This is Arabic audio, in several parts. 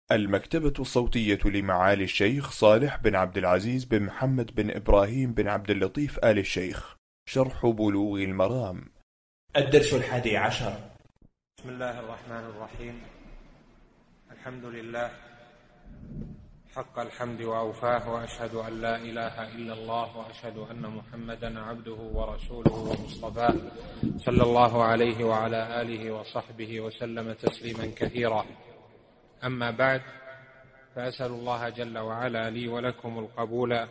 المكتبة الصوتية لمعالي الشيخ صالح بن عبد العزيز بن محمد بن إبراهيم بن عبد اللطيف آل الشيخ. شرح بلوغ المرام. الدرس 11. بسم الله الرحمن الرحيم. الحمد لله حق الحمد وأوفاه، وأشهد أن لا إله إلا الله، وأشهد أن محمدا عبده ورسوله ومصطفاه، صلى الله عليه وعلى آله وصحبه وسلم تسليما كثيرا. أما بعد، فأسأل الله جل وعلا لي ولكم القبول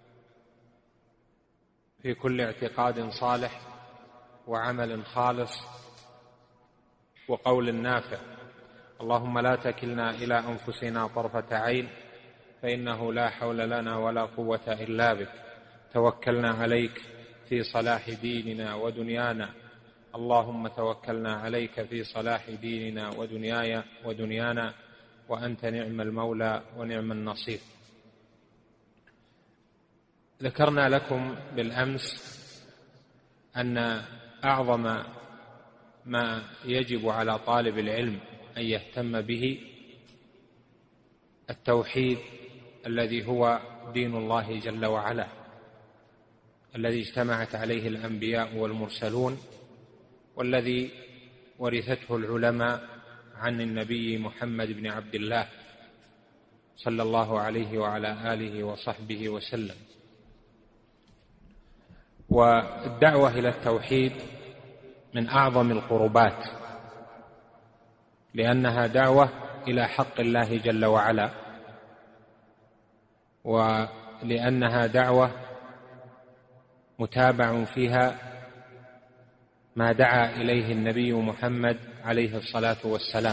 في كل اعتقاد صالح وعمل خالص وقول نافع. اللهم لا تكلنا إلى أنفسنا طرفة عين، فإنه لا حول لنا ولا قوة إلا بك. توكلنا عليك في صلاح ديننا ودنيانا، اللهم توكلنا عليك في صلاح ديننا ودنيانا، وأنت نعم المولى ونعم النصير. ذكرنا لكم بالأمس أن أعظم ما يجب على طالب العلم أن يهتم به التوحيد، الذي هو دين الله جل وعلا، الذي اجتمعت عليه الأنبياء والمرسلون، والذي ورثته العلماء عن النبي محمد بن عبد الله صلى الله عليه وعلى آله وصحبه وسلم. والدعوة إلى التوحيد من أعظم القربات، لأنها دعوة إلى حق الله جل وعلا، ولأنها دعوة متابع فيها ما دعا إليه النبي محمد عليه الصلاة والسلام،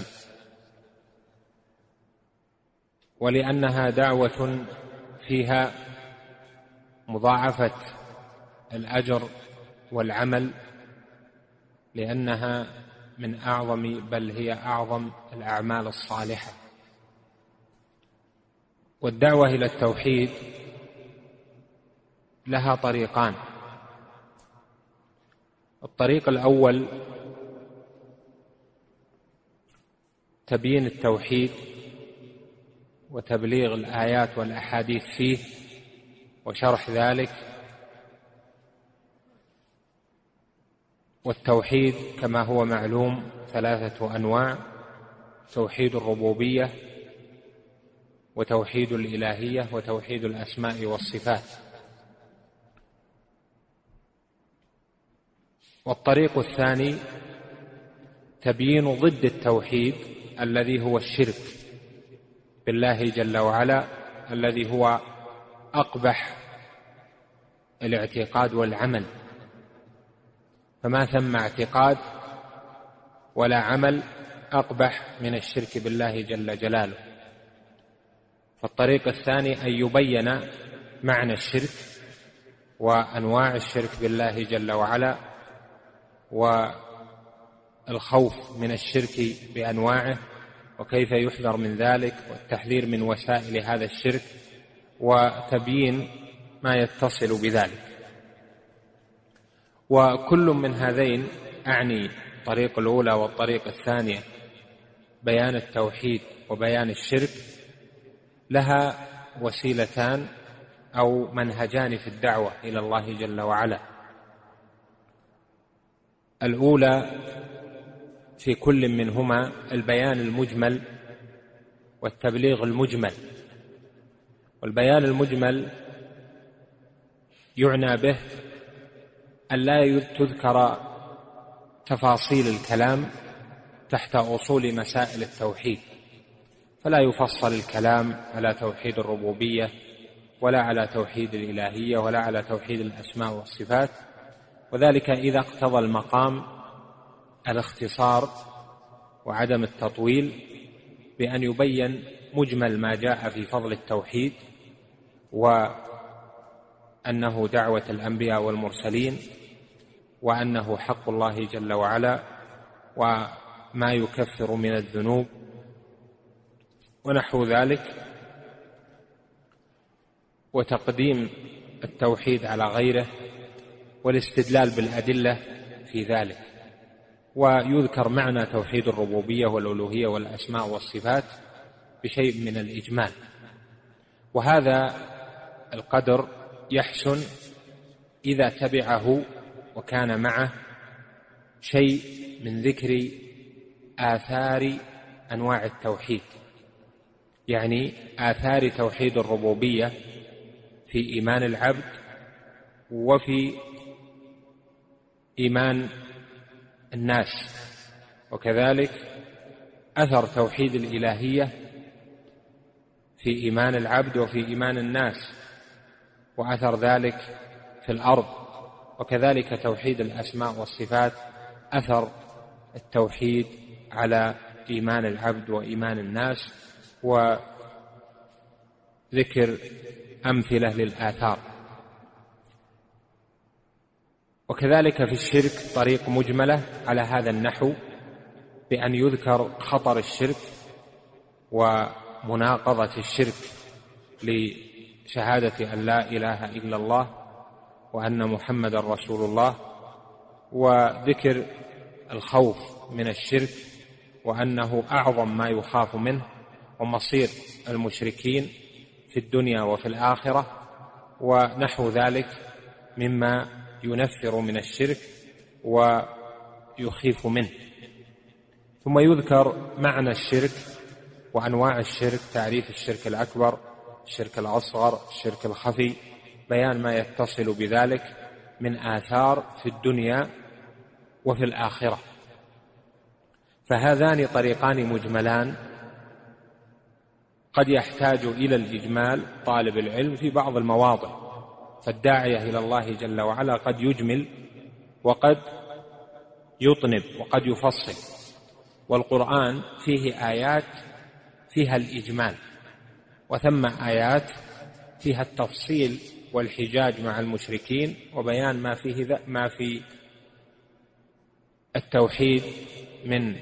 ولأنها دعوة فيها مضاعفة الأجر والعمل، لأنها من أعظم، بل هي أعظم الأعمال الصالحة. والدعوة إلى التوحيد لها طريقان. الطريق الأول تبيين التوحيد وتبليغ الآيات والأحاديث فيه وشرح ذلك. والتوحيد كما هو معلوم 3 أنواع: توحيد الربوبية، وتوحيد الإلهية، وتوحيد الأسماء والصفات. والطريق الثاني تبيين ضد التوحيد، الذي هو الشرك بالله جل وعلا، الذي هو أقبح الاعتقاد والعمل، فما ثم اعتقاد ولا عمل أقبح من الشرك بالله جل جلاله. فالطريق الثاني أن يبين معنى الشرك وأنواع الشرك بالله جل وعلا، والخوف من الشرك بأنواعه، وكيف يحذر من ذلك، والتحذير من وسائل هذا الشرك، وتبيين ما يتصل بذلك. وكل من هذين، أعني الطريق الأولى والطريق الثانية، بيان التوحيد وبيان الشرك، لها وسيلتان أو منهجان في الدعوة إلى الله جل وعلا. الأولى في كل منهما البيان المجمل والتبليغ المجمل. والبيان المجمل يعنى به أن لا تذكر تفاصيل الكلام تحت أصول مسائل التوحيد، فلا يفصل الكلام على توحيد الربوبية، ولا على توحيد الإلهية، ولا على توحيد الأسماء والصفات، وذلك إذا اقتضى المقام الاختصار وعدم التطويل، بأن يبين مجمل ما جاء في فضل التوحيد، وأنه دعوة الأنبياء والمرسلين، وأنه حق الله جل وعلا، وما يكفر من الذنوب ونحو ذلك، وتقديم التوحيد على غيره، والاستدلال بالأدلة في ذلك. ويذكر معنى توحيد الربوبية والألوهية والأسماء والصفات، بشيء من الإجمال. وهذا القدر يحسن إذا تبعه وكان معه شيء من ذكر آثار أنواع التوحيد، يعني آثار توحيد الربوبية في إيمان العبد وفي إيمان الناس، وكذلك أثر توحيد الإلهية في إيمان العبد وفي إيمان الناس، وأثر ذلك في الأرض، وكذلك توحيد الأسماء والصفات أثر التوحيد على إيمان العبد وإيمان الناس، وذكر أمثلة للآثار. وكذلك في الشرك طريق مجملة على هذا النحو، بأن يذكر خطر الشرك ومناقضة الشرك لشهادة أن لا إله إلا الله وأن محمد رسول الله، وذكر الخوف من الشرك وأنه أعظم ما يخاف منه ومصير المشركين في الدنيا وفي الآخرة، ونحو ذلك مما ينفر من الشرك ويخيف منه. ثم يذكر معنى الشرك وأنواع الشرك، تعريف الشرك الأكبر، الشرك الأصغر، الشرك الخفي، بيان ما يتصل بذلك من آثار في الدنيا وفي الآخرة. فهذان طريقان مجملان قد يحتاج إلى الإجمال طالب العلم في بعض المواضع، فالداعية إلى الله جل وعلا قد يجمل وقد يطنب وقد يفصل، والقرآن فيه آيات فيها الإجمال، وثم آيات فيها التفصيل والحجاج مع المشركين وبيان ما في التوحيد من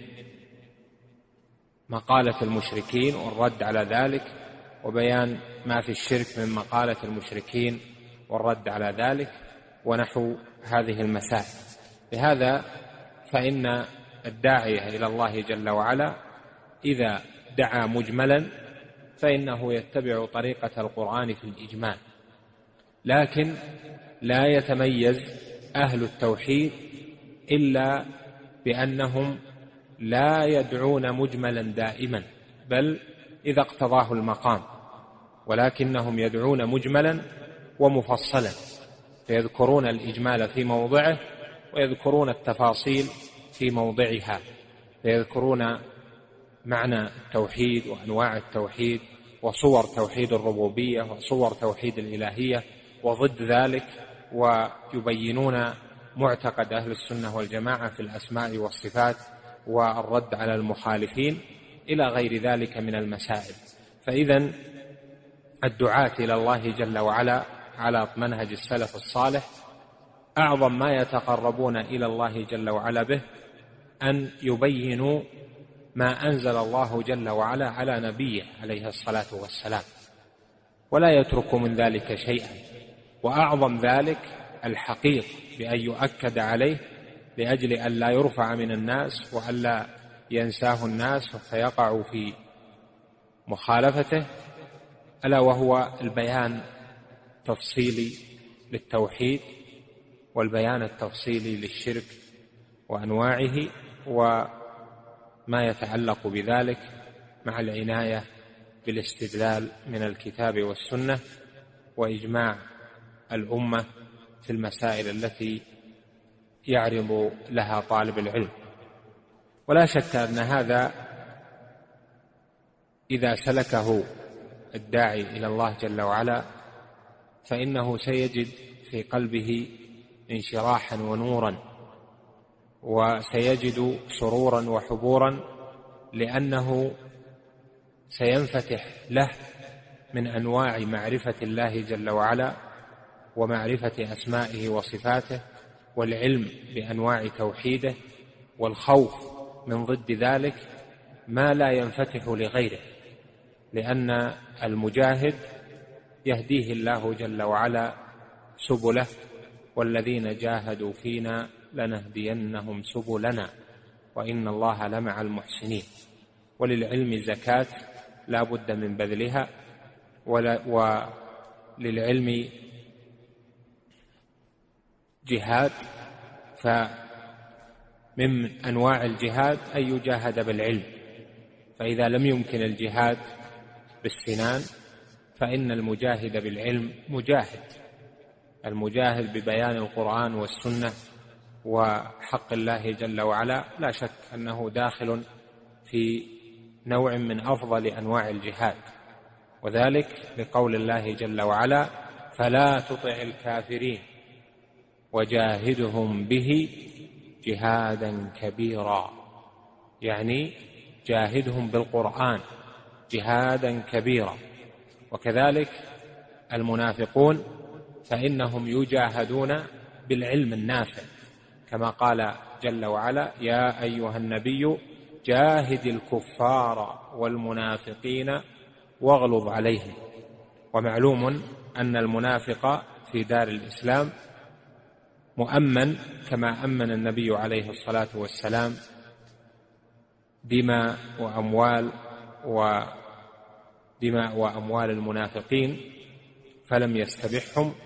مقالة المشركين والرد على ذلك، وبيان ما في الشرك من مقالة المشركين والرد على ذلك، ونحو هذه المسائل. لهذا فإن الداعية إلى الله جل وعلا إذا دعا مجملا فإنه يتبع طريقة القرآن في الإجمال، لكن لا يتميز أهل التوحيد إلا بأنهم لا يدعون مجملا دائما، بل إذا اقتضاه المقام، ولكنهم يدعون مجملا ومفصلا، فيذكرون الإجمال في موضعه ويذكرون التفاصيل في موضعها، فيذكرون معنى التوحيد وأنواع التوحيد وصور توحيد الربوبية وصور توحيد الإلهية وضد ذلك، ويبينون معتقد أهل السنة والجماعة في الأسماء والصفات والرد على المخالفين إلى غير ذلك من المسائل. فإذن الدعاة إلى الله جل وعلا على منهج السلف الصالح أعظم ما يتقربون إلى الله جل وعلا به أن يبينوا ما أنزل الله جل وعلا على نبيه عليه الصلاة والسلام، ولا يترك من ذلك شيئا، وأعظم ذلك الحقيق بأن يؤكد عليه لأجل أن لا يرفع من الناس وأن لا ينساه الناس فيقعوا في مخالفته، ألا وهو البيان التفصيلي للتوحيد والبيان التفصيلي للشرك وأنواعه وما يتعلق بذلك، مع العناية بالاستدلال من الكتاب والسنة وإجماع الأمة في المسائل التي يعرض لها طالب العلم. ولا شك أن هذا إذا سلكه الداعي إلى الله جل وعلا فإنه سيجد في قلبه انشراحا ونورا، وسيجد سرورا وحبورا، لأنه سينفتح له من أنواع معرفة الله جل وعلا ومعرفة أسمائه وصفاته والعلم بأنواع توحيده والخوف من ضد ذلك ما لا ينفتح لغيره، لأن المجاهد يهديه الله جل وعلا سبله، والذين جاهدوا فينا لنهدينهم سبلنا وإن الله لمع المحسنين. وللعلم زكاة لا بد من بذلها، وللعلم جهاد، فمن أنواع الجهاد أن يجاهد بالعلم، فإذا لم يمكن الجهاد بالسنان فإن المجاهد بالعلم مجاهد، المجاهد ببيان القرآن والسنة وحق الله جل وعلا لا شك أنه داخل في نوع من أفضل أنواع الجهاد، وذلك لقول الله جل وعلا: فلا تطع الكافرين وجاهدهم به جهادا كبيرا، يعني جاهدهم بالقرآن جهادا كبيرا. وكذلك المنافقون فإنهم يجاهدون بالعلم النافع، كما قال جل وعلا: يا أيها النبي جاهد الكفار والمنافقين واغلظ عليهم. ومعلوم أن المنافق في دار الإسلام مؤمن كما أمن النبي عليه الصلاة والسلام دماء وأموال المنافقين فلم يستبحهم.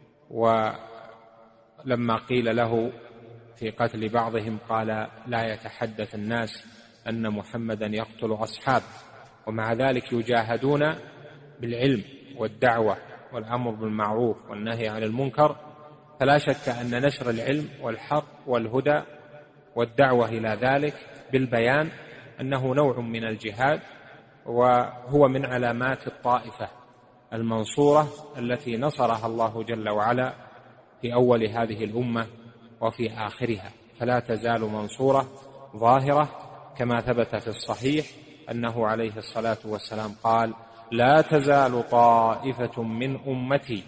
ولما قيل له في قتل بعضهم قال: لا يتحدث الناس أن محمدا يقتل أصحابه. ومع ذلك يجاهدون بالعلم والدعوة والأمر بالمعروف والنهي عن المنكر. فلا شك أن نشر العلم والحق والهدى والدعوة إلى ذلك بالبيان أنه نوع من الجهاد، وهو من علامات الطائفة المنصورة التي نصرها الله جل وعلا في أول هذه الأمة وفي آخرها، فلا تزال منصورة ظاهرة، كما ثبت في الصحيح أنه عليه الصلاة والسلام قال: لا تزال طائفة من أمتي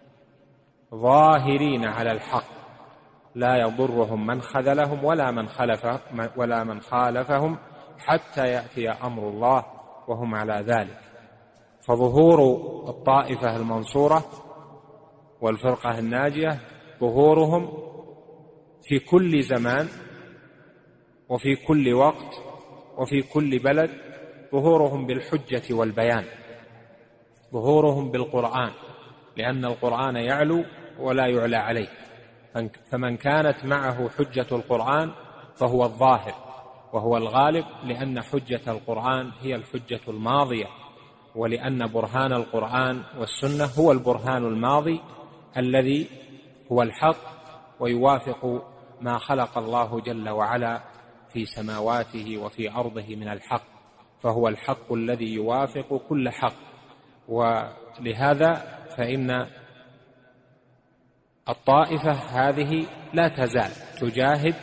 ظاهرين على الحق لا يضرهم من خذلهم ولا من خالفهم حتى يأتي أمر الله وهم على ذلك. فظهور الطائفة المنصورة والفرقة الناجية ظهورهم في كل زمان وفي كل وقت وفي كل بلد، ظهورهم بالحجة والبيان، ظهورهم بالقرآن، لأن القرآن يعلو ولا يعلى عليه، فمن كانت معه حجة القرآن فهو الظاهر وهو الغالب، لأن حجة القرآن هي الحجة الماضية، ولأن برهان القرآن والسنة هو البرهان الماضي الذي هو الحق ويوافق ما خلق الله جل وعلا في سماواته وفي أرضه من الحق، فهو الحق الذي يوافق كل حق. ولهذا فإن الطائفة هذه لا تزال تجاهد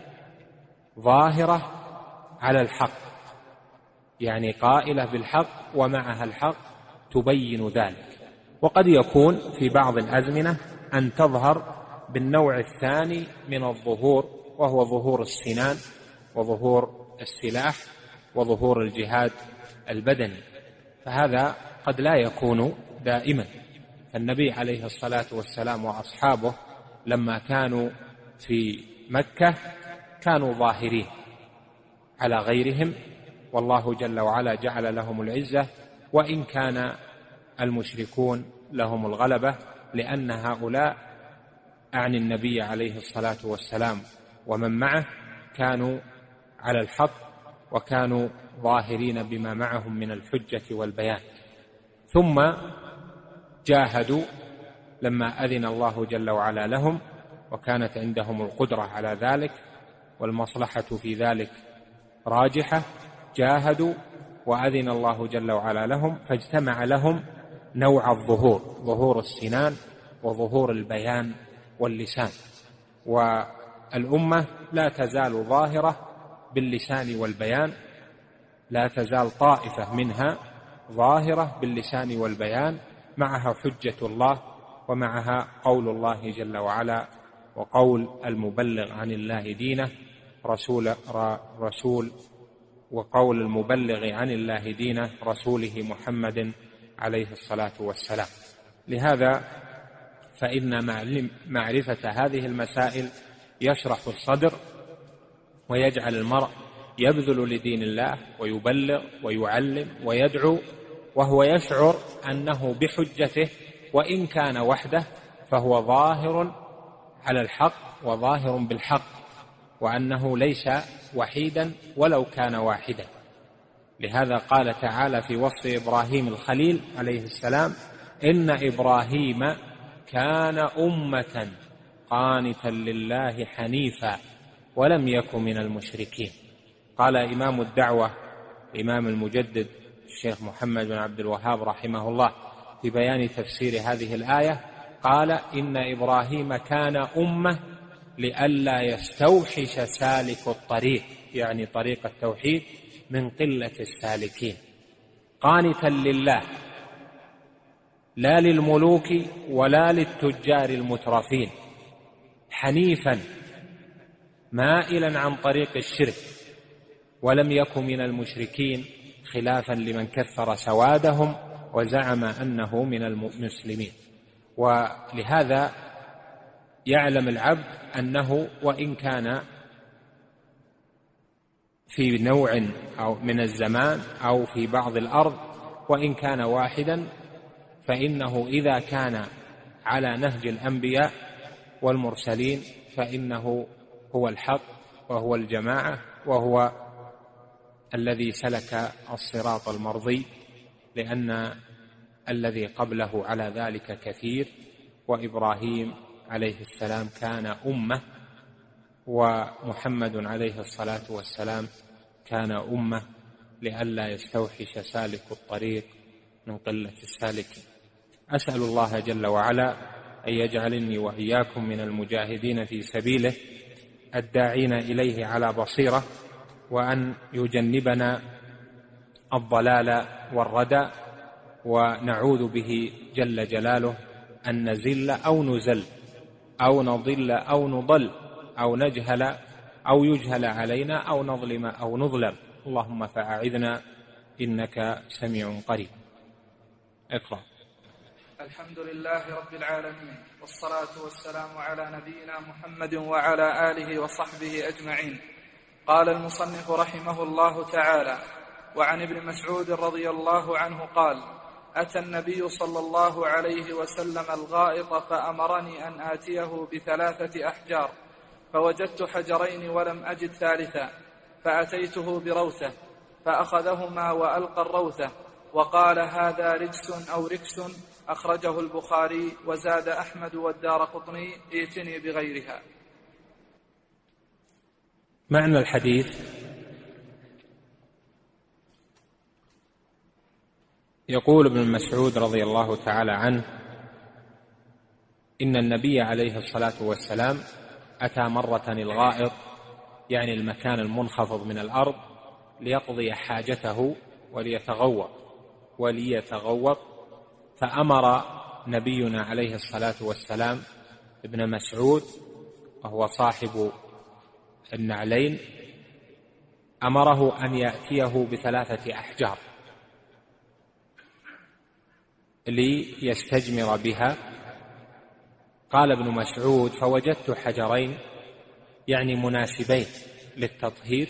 ظاهرة على الحق، يعني قائلة بالحق ومعها الحق تبين ذلك. وقد يكون في بعض الأزمنة أن تظهر بالنوع الثاني من الظهور، وهو ظهور السنان وظهور السلاح وظهور الجهاد البدني، فهذا قد لا يكون دائما. فالنبي عليه الصلاة والسلام وأصحابه لما كانوا في مكة كانوا ظاهرين على غيرهم، والله جل وعلا جعل لهم العزة، وإن كان المشركون لهم الغلبة، لأن هؤلاء أعني النبي عليه الصلاة والسلام ومن معه كانوا على الحق وكانوا ظاهرين بما معهم من الحجة والبيان. ثم جاهدوا لما أذن الله جل وعلا لهم، وكانت عندهم القدرة على ذلك والمصلحة في ذلك راجحة، جاهدوا وأذن الله جل وعلا لهم، فاجتمع لهم نوع الظهور، ظهور السنان وظهور البيان واللسان. والأمة لا تزال ظاهرة باللسان والبيان، لا تزال طائفة منها ظاهرة باللسان والبيان، معها حجة الله ومعها قول الله جل وعلا وقول المبلغ عن الله دينه وقول المبلغ عن الله دينه رسوله محمد عليه الصلاة والسلام. لهذا فإن معرفة هذه المسائل يشرح الصدر ويجعل المرء يبذل لدين الله ويبلغ ويعلم ويدعو وهو يشعر أنه بحجته وإن كان وحده فهو ظاهر على الحق وظاهر بالحق، وأنه ليس وحيدا ولو كان واحدا. لهذا قال تعالى في وصف إبراهيم الخليل عليه السلام: إن إبراهيم كان أمة قانتا لله حنيفا ولم يكن من المشركين. قال إمام الدعوة الإمام المجدد الشيخ محمد بن عبد الوهاب رحمه الله في بيان تفسير هذه الآية قال: إن إبراهيم كان أمة لئلا يستوحش سالك الطريق، يعني طريق التوحيد، من قلة السالكين، قانتا لله لا للملوك ولا للتجار المترفين، حنيفا مائلا عن طريق الشرك، ولم يكن من المشركين، خلافا لمن كثر سوادهم وزعم أنه من المسلمين. ولهذا يعلم العبد أنه وإن كان في نوع أو من الزمان أو في بعض الأرض وإن كان واحدا، فإنه إذا كان على نهج الأنبياء والمرسلين فإنه هو الحق وهو الجماعة وهو الذي سلك الصراط المرضي، لأن الذي قبله على ذلك كثير. وإبراهيم عليه السلام كان أمة، ومحمد عليه الصلاة والسلام كان أمة لئلا يستوحش سالك الطريق من قلة السالكين. أسأل الله جل وعلا أن يجعلني وإياكم من المجاهدين في سبيله الداعين إليه على بصيرة، وأن يجنبنا الضلال والردى، ونعوذ به جل جلاله أن نزل أو نزل أو نضل أو نضل أو نجهل أو يجهل علينا أو نظلم أو نظلم. اللهم فأعذنا إنك سميع قريب. اقرأ. الحمد لله رب العالمين، والصلاة والسلام على نبينا محمد وعلى آله وصحبه أجمعين. قال المصنف رحمه الله تعالى: وعن ابن مسعود رضي الله عنه قال: أتى النبي صلى الله عليه وسلم الغائط فأمرني أن آتيه ب3 أحجار، فوجدت حجرين ولم أجد ثالثا، فأتيته بروثة فأخذهما وألقى الروثة وقال: هذا رجس أو ركس، أخرجه البخاري. وزاد أحمد والدارقطني: ائتني بغيرها. معنى الحديث: يقول ابن مسعود رضي الله تعالى عنه: إن النبي عليه الصلاة والسلام أتى مرة الغائط، يعني المكان المنخفض من الأرض، ليقضي حاجته وليتغوط، فأمر نبينا عليه الصلاة والسلام ابن مسعود، وهو صاحب النعلين، أمره أن يأتيه ب3 أحجار ليستجمر بها. قال ابن مسعود: فوجدت حجرين، يعني مناسبين للتطهير،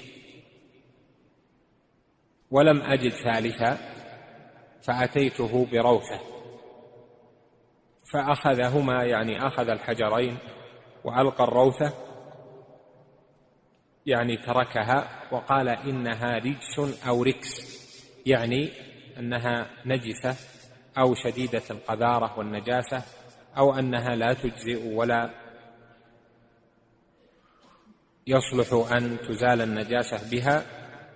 ولم أجد ثالثا، فأتيته بروثة فأخذهما، يعني أخذ الحجرين وألقى الروثة، يعني تركها، وقال: إنها رجس أو ركس، يعني أنها نجسة أو شديدة القذارة والنجاسة، أو أنها لا تجزئ ولا يصلح أن تزال النجاسة بها،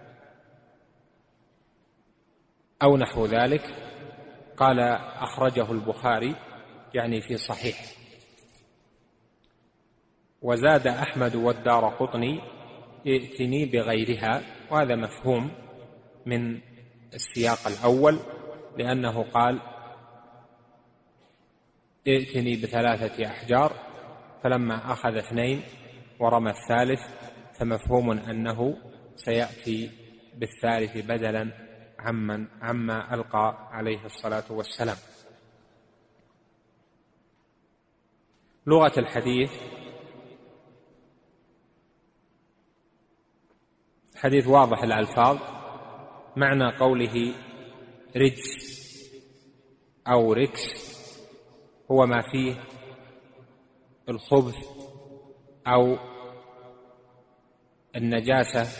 أو نحو ذلك. قال: أخرجه البخاري، يعني في صحيح. وزاد أحمد والدارقطني: ائتني بغيرها. وهذا مفهوم من السياق الأول، لأنه قال: ائتني ب3 أحجار، فلما أخذ 2 ورمى الثالث، فمفهوم أنه سيأتي بالثالث بدلا عما ألقى عليه الصلاة والسلام. لغة الحديث: حديث واضح الألفاظ. معنى قوله رجس أو ركس هو ما فيه الخبث أو النجاسة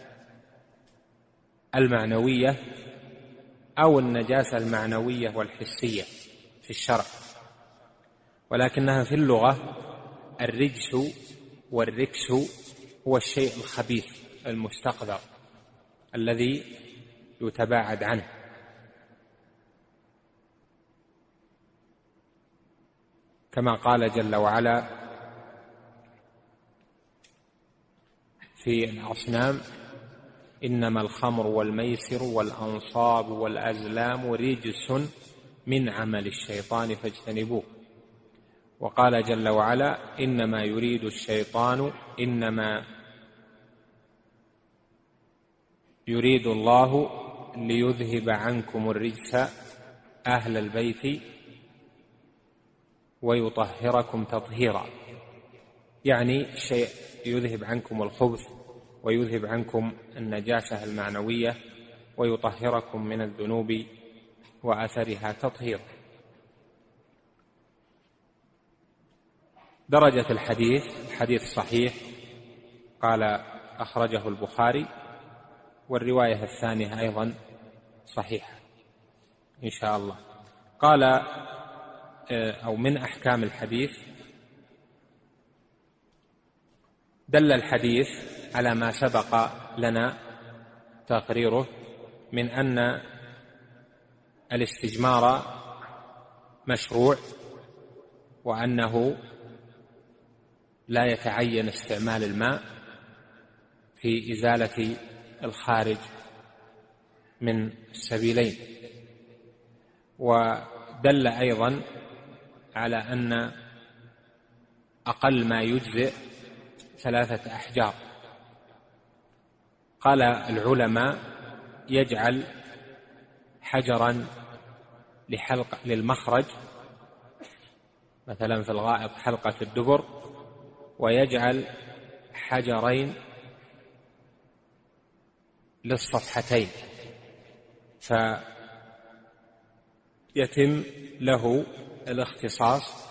المعنوية أو النجاسة المعنوية والحسية في الشرع، ولكنها في اللغة الرجس والركس هو الشيء الخبيث المستقذر الذي يتباعد عنه. كما قال جل وعلا في الأصنام: إنما الخمر والميسر والأنصاب والأزلام رجس من عمل الشيطان فاجتنبوه. وقال جل وعلا: إنما يريد الشيطان إنما يريد الله ليذهب عنكم الرجس أهل البيت ويطهركم تطهيرا، يعني شيء يذهب عنكم الخبث ويذهب عنكم النجاسة المعنوية ويطهركم من الذنوب وأثرها تطهيرا. درجة الحديث حديث صحيح، قال أخرجه البخاري، والرواية الثانية أيضا صحيحة إن شاء الله. قال أو من أحكام الحديث: دل الحديث على ما سبق لنا تقريره من أن الاستجمار مشروع، وأنه لا يتعين استعمال الماء في إزالة الخارج من السبيلين. ودل أيضا على أن أقل ما يجزئ 3 أحجار. قال العلماء: يجعل حجرا للمخرج، مثلا في الغائط حلقة الدبر، ويجعل حجرين للصفحتين، فيتم له الاختصاص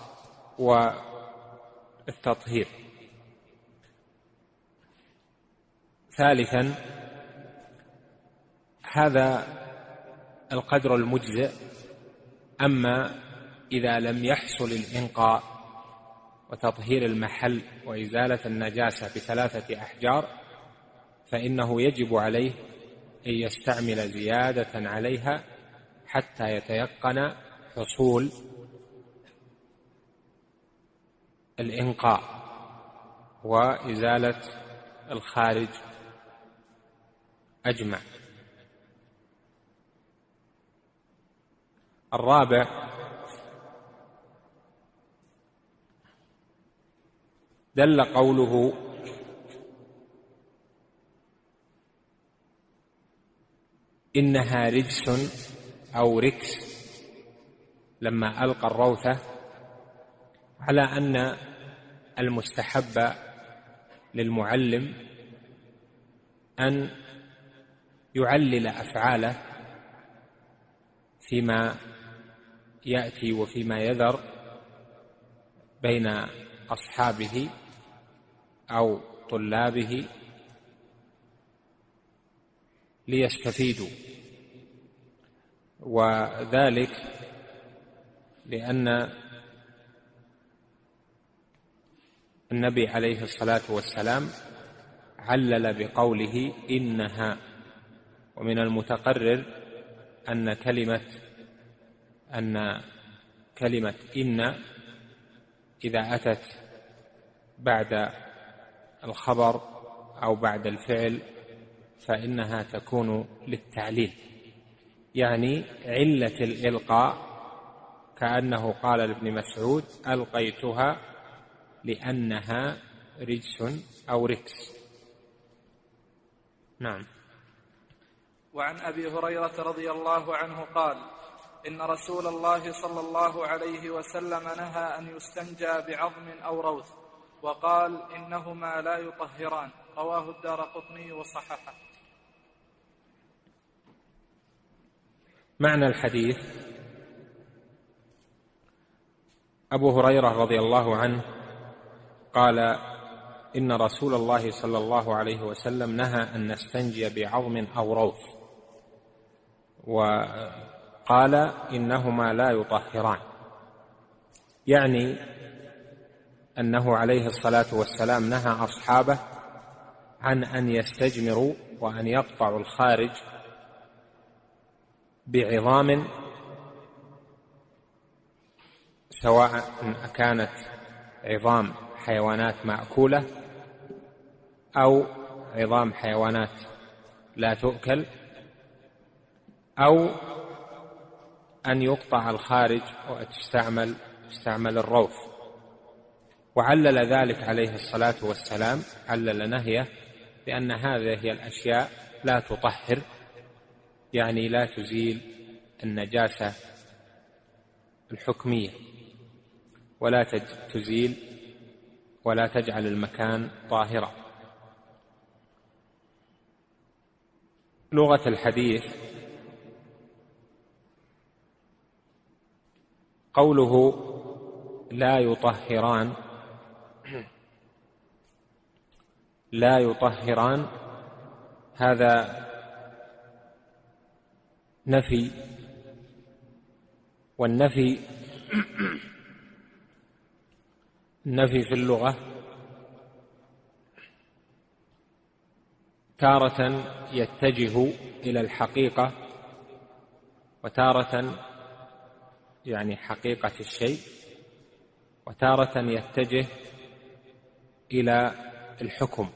والتطهير. ثالثا، هذا القدر المجزئ. أما إذا لم يحصل الإنقاء وتطهير المحل وإزالة النجاسة ب3 أحجار، فإنه يجب عليه أن يستعمل زيادة عليها حتى يتيقن حصول الإنقاء وإزالة الخارج أجمع. الرابع، دل قوله إنها رجس أو ركس لما ألقى الروثة على أن المستحب للمعلم أن يعلل أفعاله فيما يأتي وفيما يذر بين أصحابه أو طلابه ليستفيدوا، وذلك لأن النبي عليه الصلاة والسلام علل بقوله إنها. ومن المتقرر أن كلمة إن إذا أتت بعد الخبر أو بعد الفعل فإنها تكون للتعليل، يعني علة الإلقاء، كأنه قال لابن مسعود: ألقيتها لأنها رجس أو ركس. نعم. وعن أبي هريرة رضي الله عنه قال: إن رسول الله صلى الله عليه وسلم نهى أن يستنجى بعظم أو روث، وقال: إنهما لا يطهران. رواه الدارقطني وصححه. معنى الحديث: أبو هريرة رضي الله عنه قال: إن رسول الله صلى الله عليه وسلم نهى أن نستنجي بعظم أو روث، وقال: إنهما لا يطهران، يعني أنه عليه الصلاة والسلام نهى أصحابه عن أن يستجمروا وأن يقطعوا الخارج بعظام، سواء كانت عظام حيوانات مأكولة أو عظام حيوانات لا تؤكل، أو أن يقطع الخارج وتستعمل الروث. وعلل ذلك عليه الصلاة والسلام، علل نهيه بأن هذه هي الأشياء لا تطهر، يعني لا تزيل النجاسة الحكمية، ولا تزيل ولا تجعل المكان طاهرا. لغة الحديث: قوله لا يطهران، لا يطهران هذا نفي، والنفي النفي في اللغة تارة يتجه إلى الحقيقة، وتارة يعني حقيقة الشيء، وتارة يتجه إلى الحكم.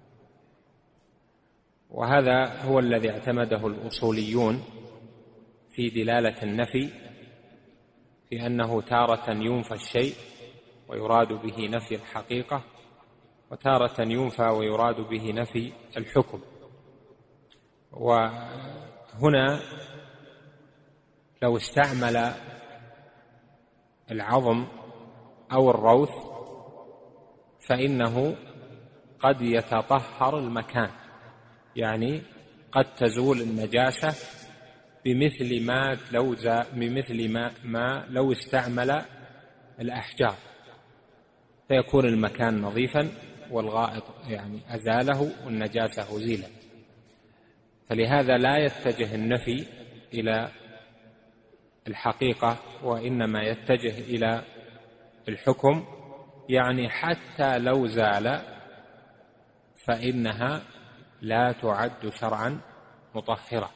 وهذا هو الذي اعتمده الأصوليون في دلالة النفي، في أنه تارة ينفى الشيء ويراد به نفي الحقيقة، وتارة ينفى ويراد به نفي الحكم. وهنا لو استعمل العظم أو الروث فإنه قد يتطهر المكان، يعني قد تزول النجاسة بمثل ما لو استعمل الأحجار، فيكون المكان نظيفا والغائط يعني أزاله والنجاسة أزيلت. فلهذا لا يتجه النفي إلى الحقيقة، وإنما يتجه إلى الحكم، يعني حتى لو زال فإنها لا تعد شرعا مطهرة.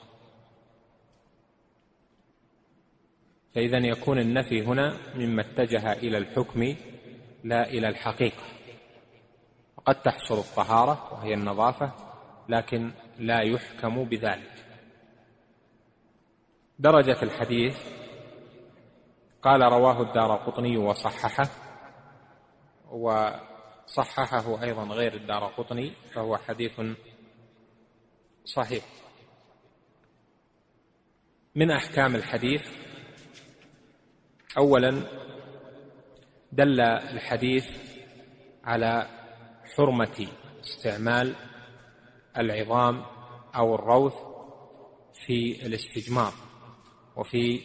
فإذا يكون النفي هنا مما اتجه إلى الحكم لا إلى الحقيقة. وقد تحصل الطهارة وهي النظافة، لكن لا يحكم بذلك. درجة الحديث: قال رواه الدارقطني وصححه، وصححه أيضا غير الدارقطني، فهو حديث صحيح. من أحكام الحديث: أولا دل الحديث على حرمة استعمال العظام أو الروث في الاستجمار وفي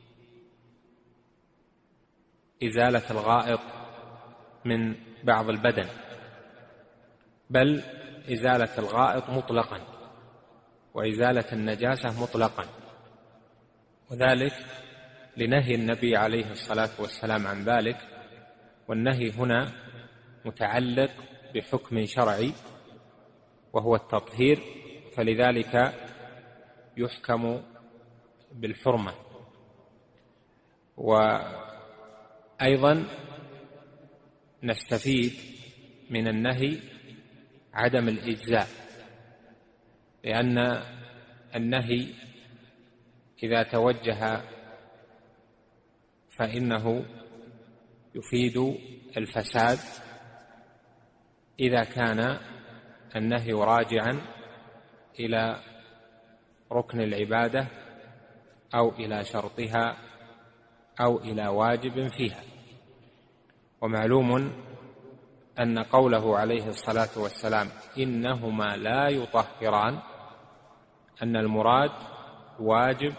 إزالة الغائط من بعض البدن، بل إزالة الغائط مطلقا وإزالة النجاسة مطلقا، وذلك لنهي النبي عليه الصلاة والسلام عن ذلك. والنهي هنا متعلق بحكم شرعي وهو التطهير، فلذلك يحكم بالحرمة. وأيضا نستفيد من النهي عدم الإجزاء، لأن النهي إذا توجه فإنه يفيد الفساد إذا كان النهي راجعا إلى ركن العبادة أو إلى شرطها أو إلى واجب فيها. ومعلوم أن قوله عليه الصلاة والسلام إنهما لا يطهران أن المراد واجب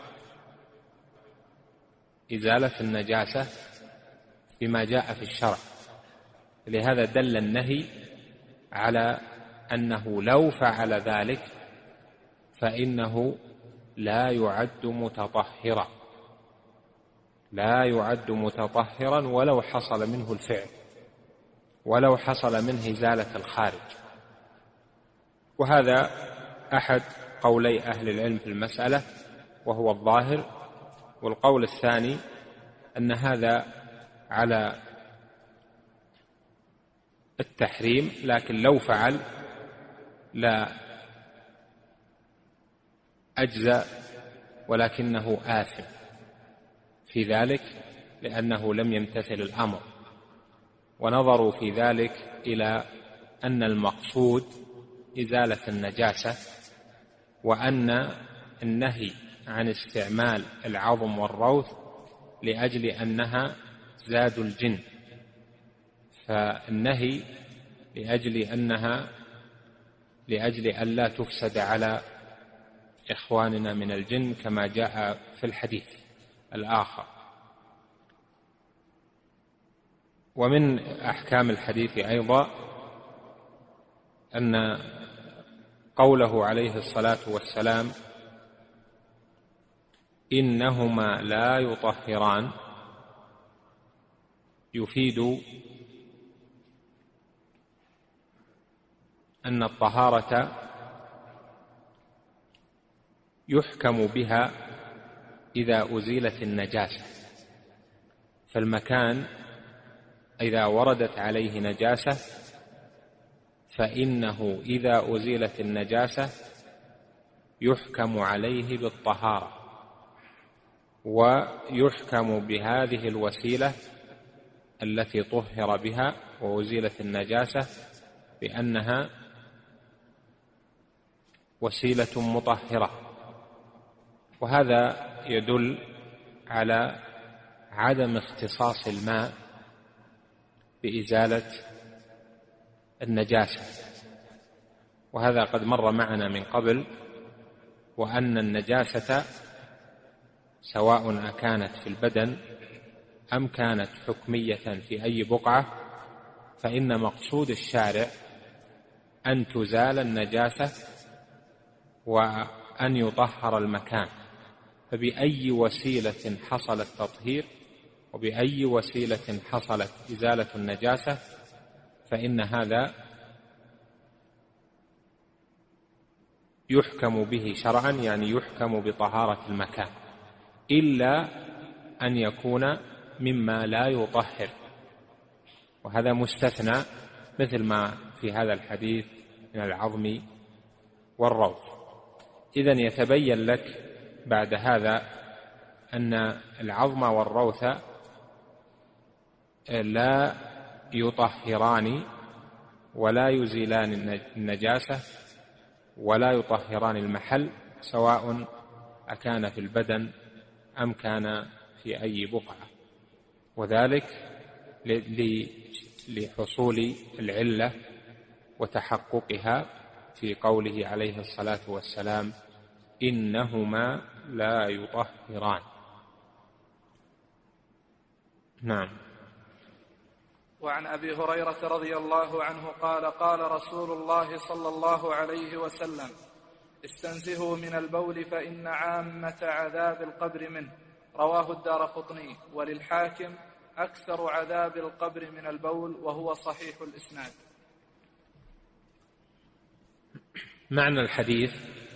إزالة النجاسة بما جاء في الشرع، لهذا دل النهي على أنه لو فعل ذلك فإنه لا يعد متطهرا، لا يعد متطهرا ولو حصل منه الفعل، ولو حصل منه إزالة الخارج. وهذا أحد قولي أهل العلم في المسألة وهو الظاهر. والقول الثاني أن هذا على التحريم، لكن لو فعل لا أجزأ ولكنه آثم في ذلك لأنه لم يمتثل الأمر. ونظروا في ذلك إلى أن المقصود إزالة النجاسة، وأن النهي عن استعمال العظم والروث لأجل أنها زاد الجن، فالنهي لأجل أن لا تفسد على إخواننا من الجن كما جاء في الحديث الآخر. ومن أحكام الحديث أيضا أن قوله عليه الصلاة والسلام إنهما لا يطهران يفيد أن الطهارة يحكم بها إذا أزيلت النجاسة، فالمكان إذا وردت عليه نجاسة فإنه إذا أزيلت النجاسة يحكم عليه بالطهارة، ويحكم بهذه الوسيلة التي طهر بها وأزيلت النجاسة بأنها وسيلة مطهرة. وهذا يدل على عدم اختصاص الماء بإزالة النجاسة، وهذا قد مر معنا من قبل، وأن النجاسة سواء أكانت في البدن أم كانت حكمية في أي بقعة فإن مقصود الشارع أن تزال النجاسة وأن يطهر المكان، فبأي وسيلة حصل التطهير وبأي وسيلة حصلت إزالة النجاسة فإن هذا يحكم به شرعا، يعني يحكم بطهارة المكان، إلا أن يكون مما لا يطهر، وهذا مستثنى مثل ما في هذا الحديث من العظم والروث. إذن يتبين لك بعد هذا أن العظم والروث لا يطهران ولا يزيلان النجاسة ولا يطهران المحل، سواء أكان في البدن أم كان في أي بقعة، وذلك لحصول العلة وتحققها في قوله عليه الصلاة والسلام إنهما لا يطهران. نعم. وعن أبي هريرة رضي الله عنه قال قال رسول الله صلى الله عليه وسلم استنزهوا من البول فإن عامة عذاب القبر منه، رواه الدارقطني. وللحاكم أكثر عذاب القبر من البول، وهو صحيح الإسناد. معنى الحديث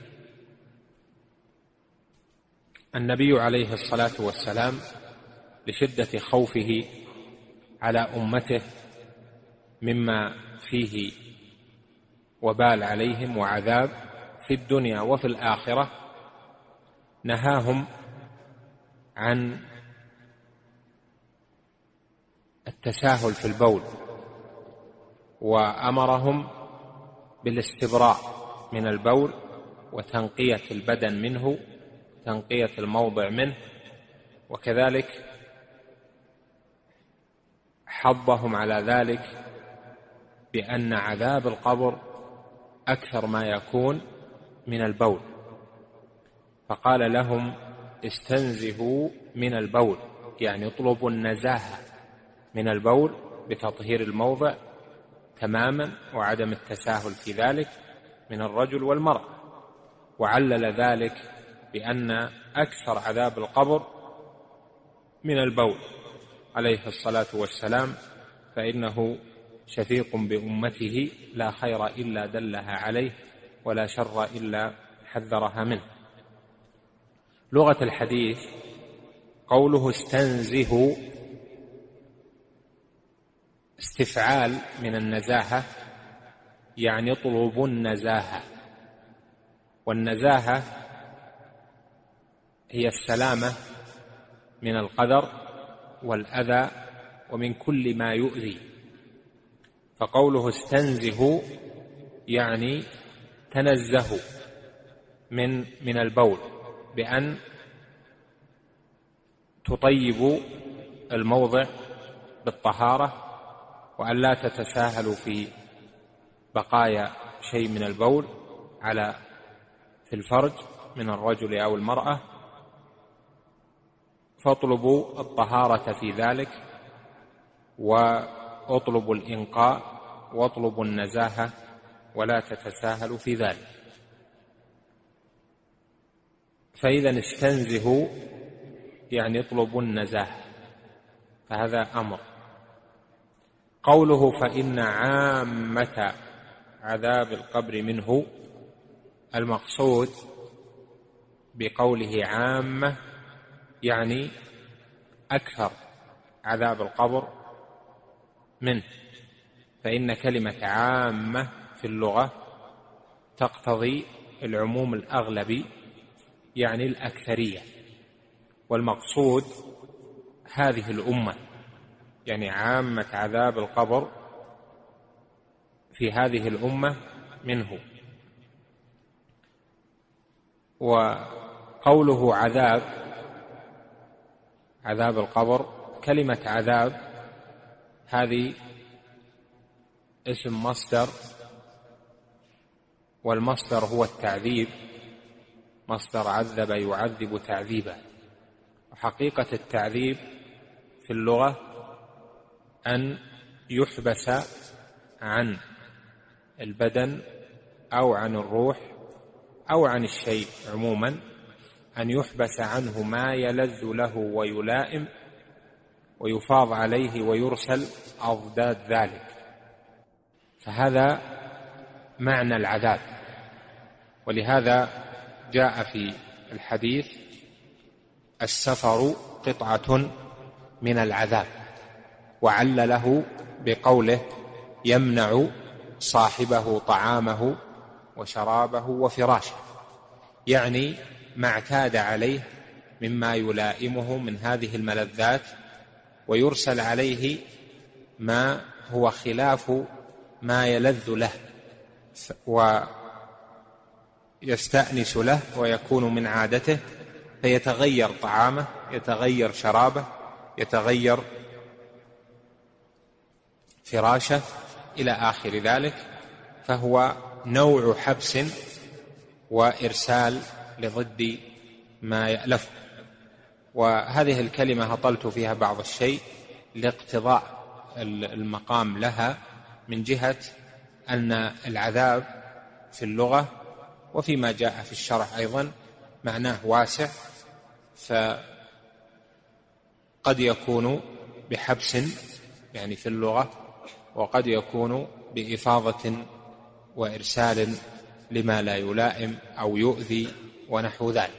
النبي عليه الصلاة والسلام لشدة خوفه على أمته مما فيه وبال عليهم وعذاب في الدنيا وفي الآخرة نهاهم عن التساهل في البول، وأمرهم بالاستبراء من البول وتنقية البدن منه، تنقية الموضع منه، وكذلك حضهم على ذلك بأن عذاب القبر أكثر ما يكون من البول، فقال لهم استنزهوا من البول، يعني اطلبوا النزاهة من البول بتطهير الموضع تماما وعدم التساهل في ذلك من الرجل والمرأة. وعلل ذلك بأن أكثر عذاب القبر من البول عليه الصلاة والسلام، فإنه شفيق بأمته لا خير إلا دلها عليه ولا شر إلا حذرها منه. لغة الحديث قوله استنزهوا استفعال من النزاهة، يعني اطلبوا النزاهة، والنزاهة هي السلامة من القدر والأذى ومن كل ما يؤذي. فقوله استنزهوا يعني تنزهوا من البول بأن تطيبوا الموضع بالطهارة، وأن لا تتساهلوا في بقايا شيء من البول في الفرج من الرجل أو المرأة، فاطلبوا الطهارة في ذلك، واطلبوا الإنقاء، واطلبوا النزاهة، ولا تتساهلوا في ذلك. فإذا استنزهوا يعني اطلبوا النزاهة، فهذا أمر. قوله فإن عامة عذاب القبر منه، المقصود بقوله عامة يعني أكثر عذاب القبر منه، فإن كلمة عامة في اللغة تقتضي العموم الأغلبي، يعني الأكثرية، والمقصود هذه الأمة، يعني عامة عذاب القبر في هذه الأمة منه. وقوله عذاب القبر، كلمة عذاب هذه اسم مصدر، والمصدر هو التعذيب، مصدر عذب يعذب تعذيبا. وحقيقة التعذيب في اللغة أن يحبس عن البدن أو عن الروح أو عن الشيء عموما، أن يحبس عنه ما يلذ له ويلائم ويفاض عليه ويرسل أضداد ذلك، فهذا معنى العذاب. ولهذا جاء في الحديث السفر قطعة من العذاب، وعلله بقوله يمنع صاحبه طعامه وشرابه وفراشه، يعني ما اعتاد عليه مما يلائمه من هذه الملذات، ويرسل عليه ما هو خلاف ما يلذ له ويستأنس له ويكون من عادته، فيتغير طعامه، يتغير شرابه، يتغير فراشه إلى آخر ذلك، فهو نوع حبس وإرسال لضد ما يألفه. وهذه الكلمة هطلت فيها بعض الشيء لاقتضاء المقام لها، من جهة أن العذاب في اللغة وفيما جاء في الشرع أيضا معناه واسع، فقد يكون بحبس يعني في اللغة، وقد يكون بإفاضة وإرسال لما لا يلائم أو يؤذي ونحو ذلك.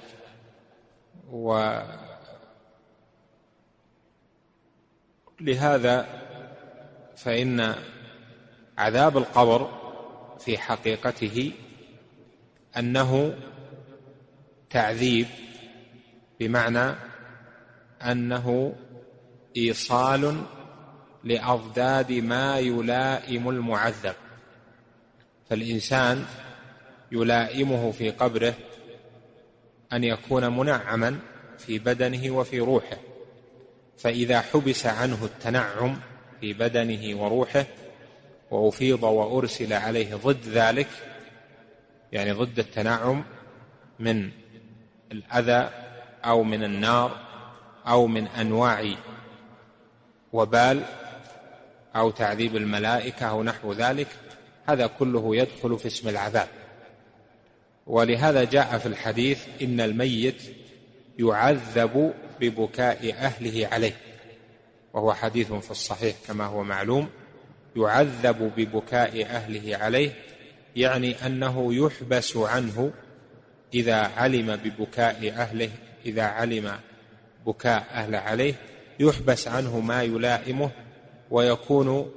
ولهذا فإن عذاب القبر في حقيقته أنه تعذيب، بمعنى أنه إيصال لأضداد ما يلائم المعذب، فالإنسان يلائمه في قبره أن يكون منعما في بدنه وفي روحه، فإذا حبس عنه التنعم في بدنه وروحه وأفيض وأرسل عليه ضد ذلك، يعني ضد التنعم من الأذى أو من النار أو من أنواع وبال أو تعذيب الملائكة أو نحو ذلك، هذا كله يدخل في اسم العذاب. ولهذا جاء في الحديث إن الميت يعذب ببكاء أهله عليه، وهو حديث في الصحيح كما هو معلوم. يعذب ببكاء أهله عليه يعني أنه يحبس عنه إذا علم ببكاء أهله، إذا علم بكاء أهله عليه يحبس عنه ما يلائمه، ويكون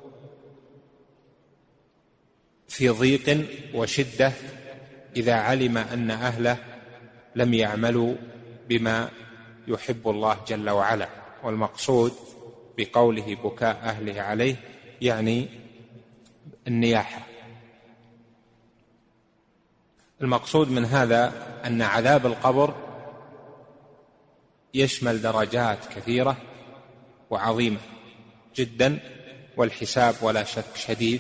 في ضيق وشدة إذا علم أن أهله لم يعملوا بما يحب الله جل وعلا. والمقصود بقوله بكاء أهله عليه يعني النياحة. المقصود من هذا أن عذاب القبر يشمل درجات كثيرة وعظيمة جدا، والحساب ولا شك شديد،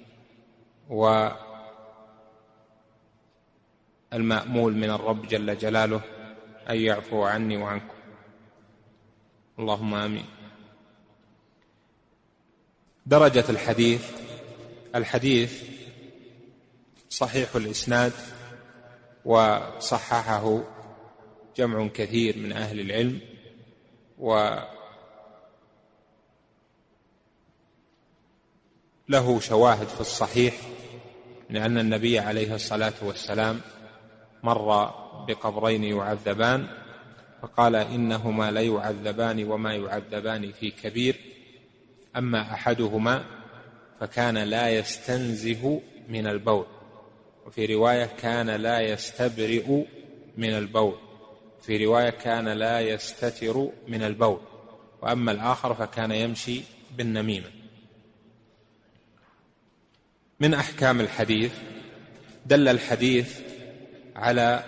والمأمول من الرب جل جلاله أن يعفو عني وعنكم، اللهم آمين. درجة الحديث صحيح الإسناد، وصححه جمع كثير من أهل العلم، وله شواهد في الصحيح، لأن النبي عليه الصلاة والسلام مر بقبرين يعذبان فقال إنهما ليعذبان وما يعذبان في كبير، أما أحدهما فكان لا يستنزه من البول، وفي رواية كان لا يستبرئ من البول، في رواية كان لا يستتر من البول، وأما الآخر فكان يمشي بالنميمة. من أحكام الحديث دل الحديث على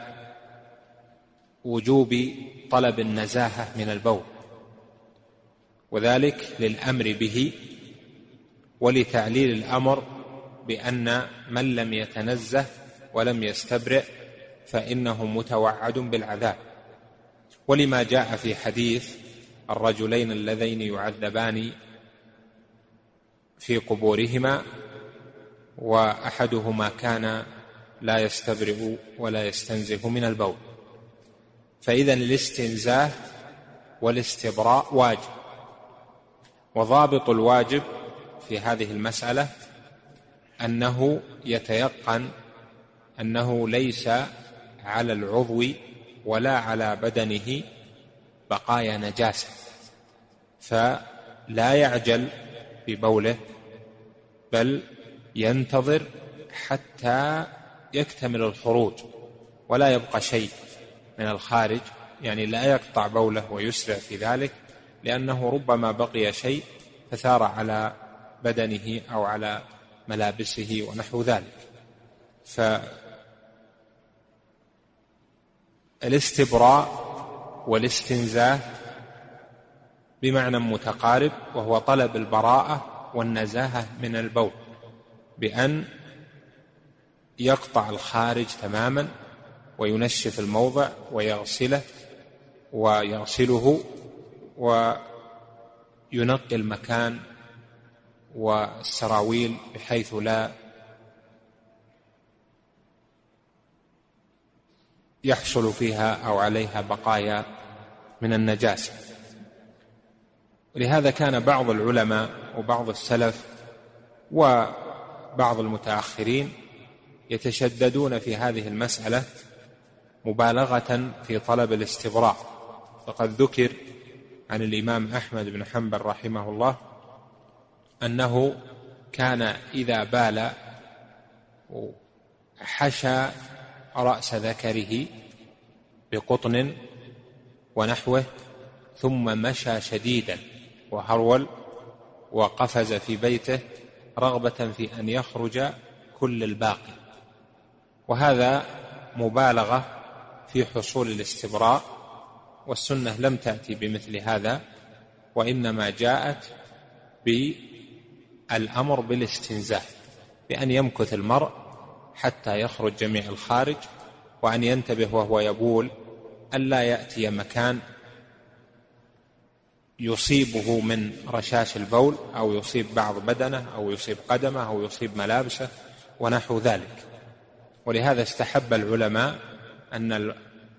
وجوب طلب النزاهة من البول، وذلك للأمر به ولتعليل الأمر بأن من لم يتنزه ولم يستبرئ فإنه متوعد بالعذاب، ولما جاء في حديث الرجلين اللذين يعذبان في قبورهما وأحدهما كان لا يستبرئ ولا يستنزه من البول. فإذا الاستنزاه والاستبراء واجب، وضابط الواجب في هذه المسألة أنه يتيقن أنه ليس على العضو ولا على بدنه بقايا نجاسة، فلا يعجل ببوله، بل ينتظر حتى يكتمل الخروج ولا يبقى شيء من الخارج، يعني لا يقطع بوله ويسرع في ذلك، لأنه ربما بقي شيء فثار على بدنه أو على ملابسه ونحو ذلك. فالاستبراء والاستنزاه بمعنى متقارب، وهو طلب البراءة والنزاهة من البول بأن يقطع الخارج تماما وينشف الموضع ويغسله وينقي المكان والسراويل بحيث لا يحصل فيها أو عليها بقايا من النجاسة. ولهذا كان بعض العلماء وبعض السلف وبعض المتأخرين يتشددون في هذه المسألة مبالغة في طلب الاستبراء. فقد ذكر عن الإمام أحمد بن حنبل رحمه الله أنه كان إذا بال حشى رأس ذكره بقطن ونحوه، ثم مشى شديدا وهرول وقفز في بيته رغبة في أن يخرج كل الباقي، وهذا مبالغة في حصول الاستبراء، والسنة لم تأتي بمثل هذا، وإنما جاءت الأمر بالاستنزاه، بأن يمكث المرء حتى يخرج جميع الخارج، وأن ينتبه وهو يبول ألا يأتي مكان يصيبه من رشاش البول، أو يصيب بعض بدنه، أو يصيب قدمه، أو يصيب ملابسه ونحو ذلك. ولهذا استحب العلماء أن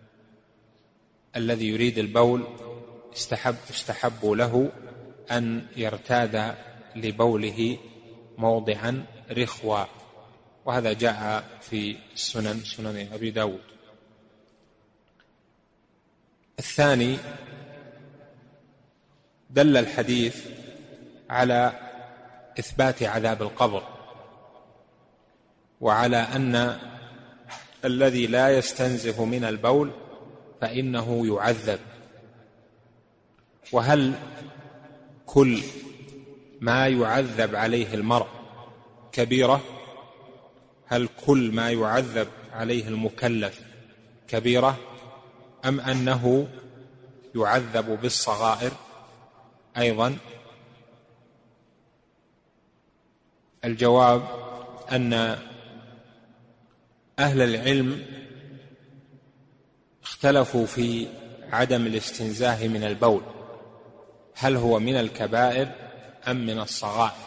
الذي يريد البول استحبوا له أن يرتاد لبوله موضعا رخوا، وهذا جاء في سنن أبي داود. الثاني، دل الحديث على إثبات عذاب القبر، وعلى أن الذي لا يستنزه من البول فإنه يعذب. وهل كل ما يعذب عليه المرء كبيرة؟ هل كل ما يعذب عليه المكلف كبيرة، أم أنه يعذب بالصغائر أيضا؟ الجواب أن أهل العلم اختلفوا في عدم الاستنزاه من البول، هل هو من الكبائر أم من الصغائر؟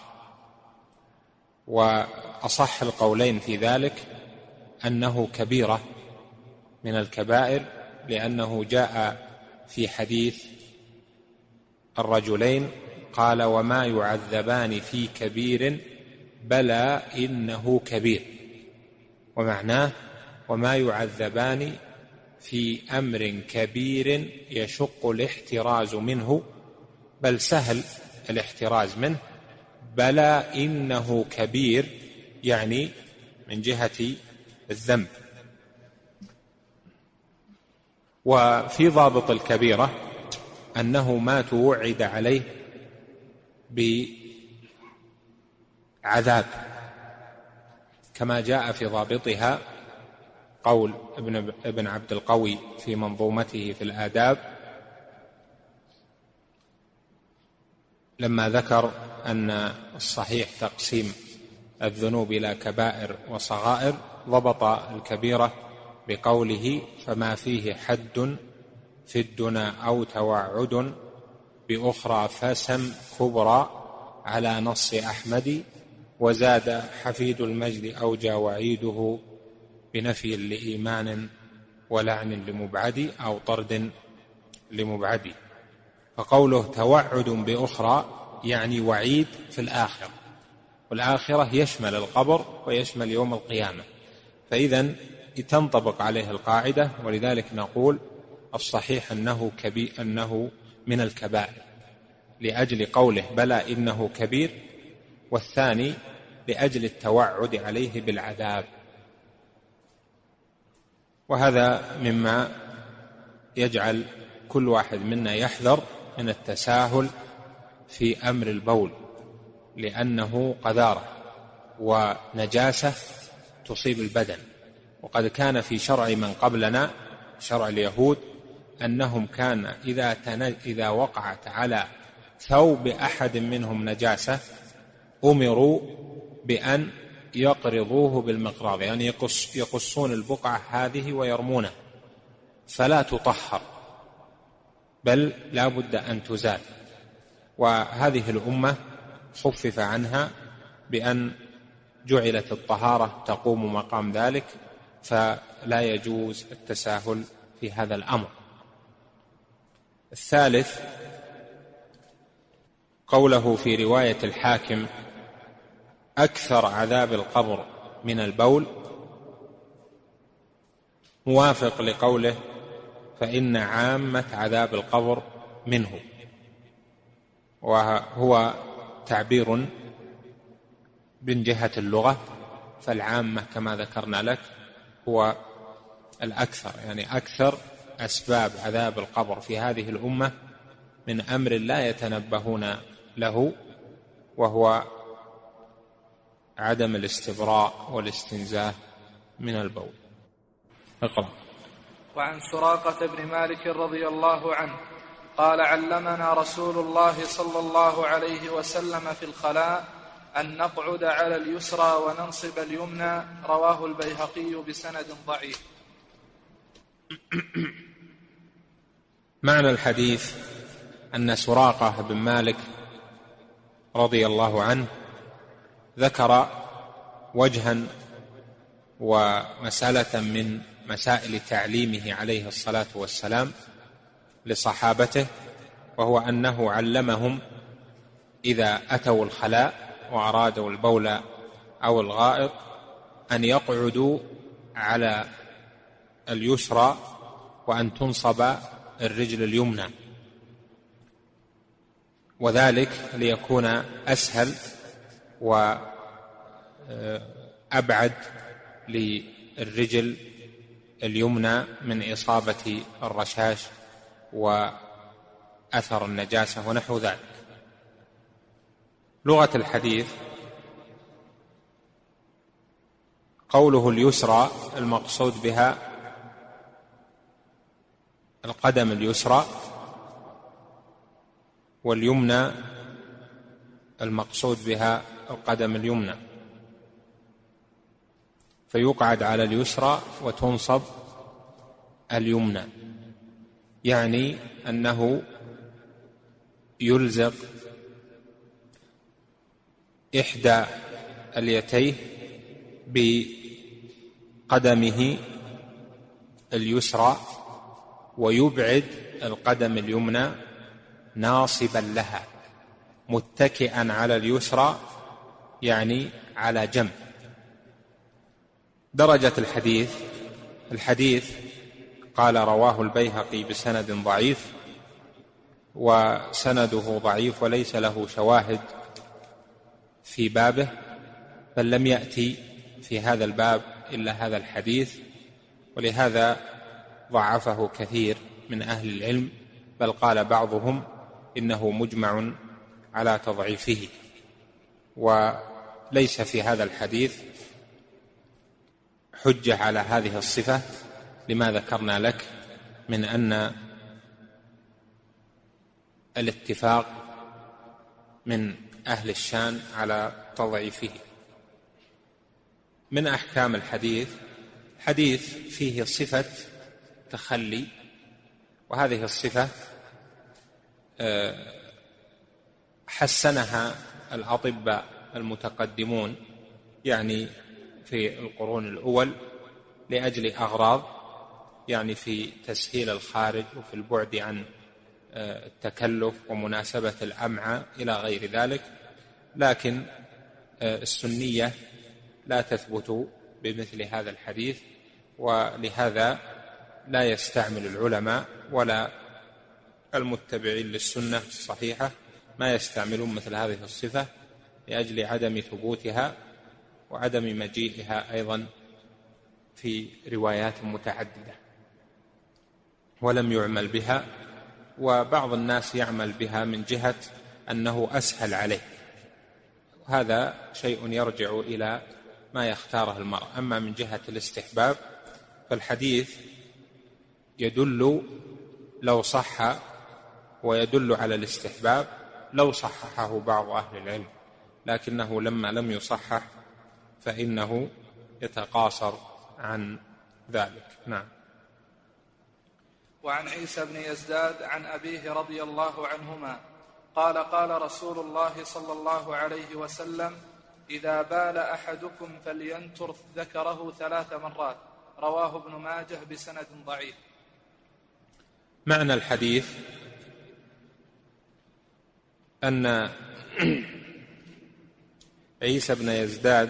وأصح القولين في ذلك أنه كبيرة من الكبائر، لأنه جاء في حديث الرجلين قال: وما يعذبان في كبير بلى إنه كبير، ومعناه وما يعذبان في أمر كبير يشق الاحتراز منه، بل سهل الاحتراز منه، بلى إنه كبير، يعني من جهة الذنب. وفي ضابط الكبيرة أنه ما توعد عليه بعذاب، كما جاء في ضابطها قول ابن عبد القوي في منظومته في الآداب لما ذكر أن الصحيح تقسيم الذنوب إلى كبائر وصغائر، ضبط الكبيرة بقوله: فما فيه حد في الدنا أو توعد بأخرى فسم كبرى على نص أحمد، وزاد حفيد المجد أوجى وعيده بنفي لإيمان ولعن لمبعد أو طرد لمبعد. فقوله توعد بأخرى يعني وعيد في الآخرة، والآخرة يشمل القبر ويشمل يوم القيامة، فإذن تنطبق عليه القاعدة. ولذلك نقول الصحيح أنه من الكبائر، لأجل قوله بلى إنه كبير، والثاني لأجل التوعد عليه بالعذاب. وهذا مما يجعل كل واحد منا يحذر من التساهل في أمر البول، لأنه قذارة ونجاسة تصيب البدن. وقد كان في شرع من قبلنا، شرع اليهود، أنهم كان إذا وقعت على ثوب أحد منهم نجاسة أمروا بأن يقرضوه بالمقراض، يعني يقصون البقعة هذه ويرمونه، فلا تطهر بل لا بد أن تزال. وهذه الأمة خفف عنها بأن جعلت الطهارة تقوم مقام ذلك، فلا يجوز التساهل في هذا الأمر. الثالث قوله في رواية الحاكم: أكثر عذاب القبر من البول، موافق لقوله: فإن عامة عذاب القبر منه. وهو تعبير من جهة اللغة، فالعامة كما ذكرنا لك هو الأكثر، يعني أكثر أسباب عذاب القبر في هذه الأمة من أمر لا يتنبهون له، وهو عدم الاستبراء والاستنزاه من البول. اقرأ. وعن سراقة بن مالك رضي الله عنه قال: علمنا رسول الله صلى الله عليه وسلم في الخلاء أن نقعد على اليسرى وننصب اليمنى. رواه البيهقي بسند ضعيف. معنى الحديث أن سراقة بن مالك رضي الله عنه ذكر وجها ومسألة من مسائل تعليمه عليه الصلاة والسلام لصحابته، وهو أنه علمهم إذا أتوا الخلاء وأرادوا البول أو الغائط أن يقعدوا على اليسرى وأن تنصب الرجل اليمنى، وذلك ليكون أسهل وأبعد للرجل اليمنى من إصابة الرشاش وأثر النجاسة ونحو ذلك. لغة الحديث قوله اليسرى المقصود بها القدم اليسرى، واليمنى المقصود بها القدم اليمنى، فيقعد على اليسرى وتنصب اليمنى، يعني أنه يلزق إحدى اليتيه بقدمه اليسرى ويبعد القدم اليمنى ناصبا لها متكئا على اليسرى، يعني على جنب. درجة الحديث قال رواه البيهقي بسند ضعيف، وسنده ضعيف وليس له شواهد في بابه، بل لم يأتي في هذا الباب إلا هذا الحديث، ولهذا ضعفه كثير من أهل العلم، بل قال بعضهم إنه مجمع على تضعيفه. وليس في هذا الحديث حجة على هذه الصفة لما ذكرنا لك من أن الاتفاق من أهل الشان على تضعيفه. من أحكام الحديث فيه صفة تخلي، وهذه الصفة حسنها الأطباء المتقدمون يعني في القرون الأول لأجل أغراض، يعني في تسهيل الخارج وفي البعد عن التكلف ومناسبة الأمعاء إلى غير ذلك، لكن السنية لا تثبت بمثل هذا الحديث، ولهذا لا يستعمل العلماء ولا المتبعين للسنة الصحيحة ما يستعملون مثل هذه الصفة لأجل عدم ثبوتها وعدم مجيئها أيضا في روايات متعددة، ولم يعمل بها. وبعض الناس يعمل بها من جهة أنه أسهل عليه، هذا شيء يرجع إلى ما يختاره المرء. أما من جهة الاستحباب فالحديث يدل لو صح ويدل على الاستحباب لو صححه بعض أهل العلم، لكنه لما لم يصحح فإنه يتقاصر عن ذلك. نعم. وعن عيسى بن يزداد عن أبيه رضي الله عنهما قال قال رسول الله صلى الله عليه وسلم: إذا بال أحدكم فلينتر ذكره 3 مرات. رواه ابن ماجه بسند ضعيف. معنى الحديث أن عيسى بن يزداد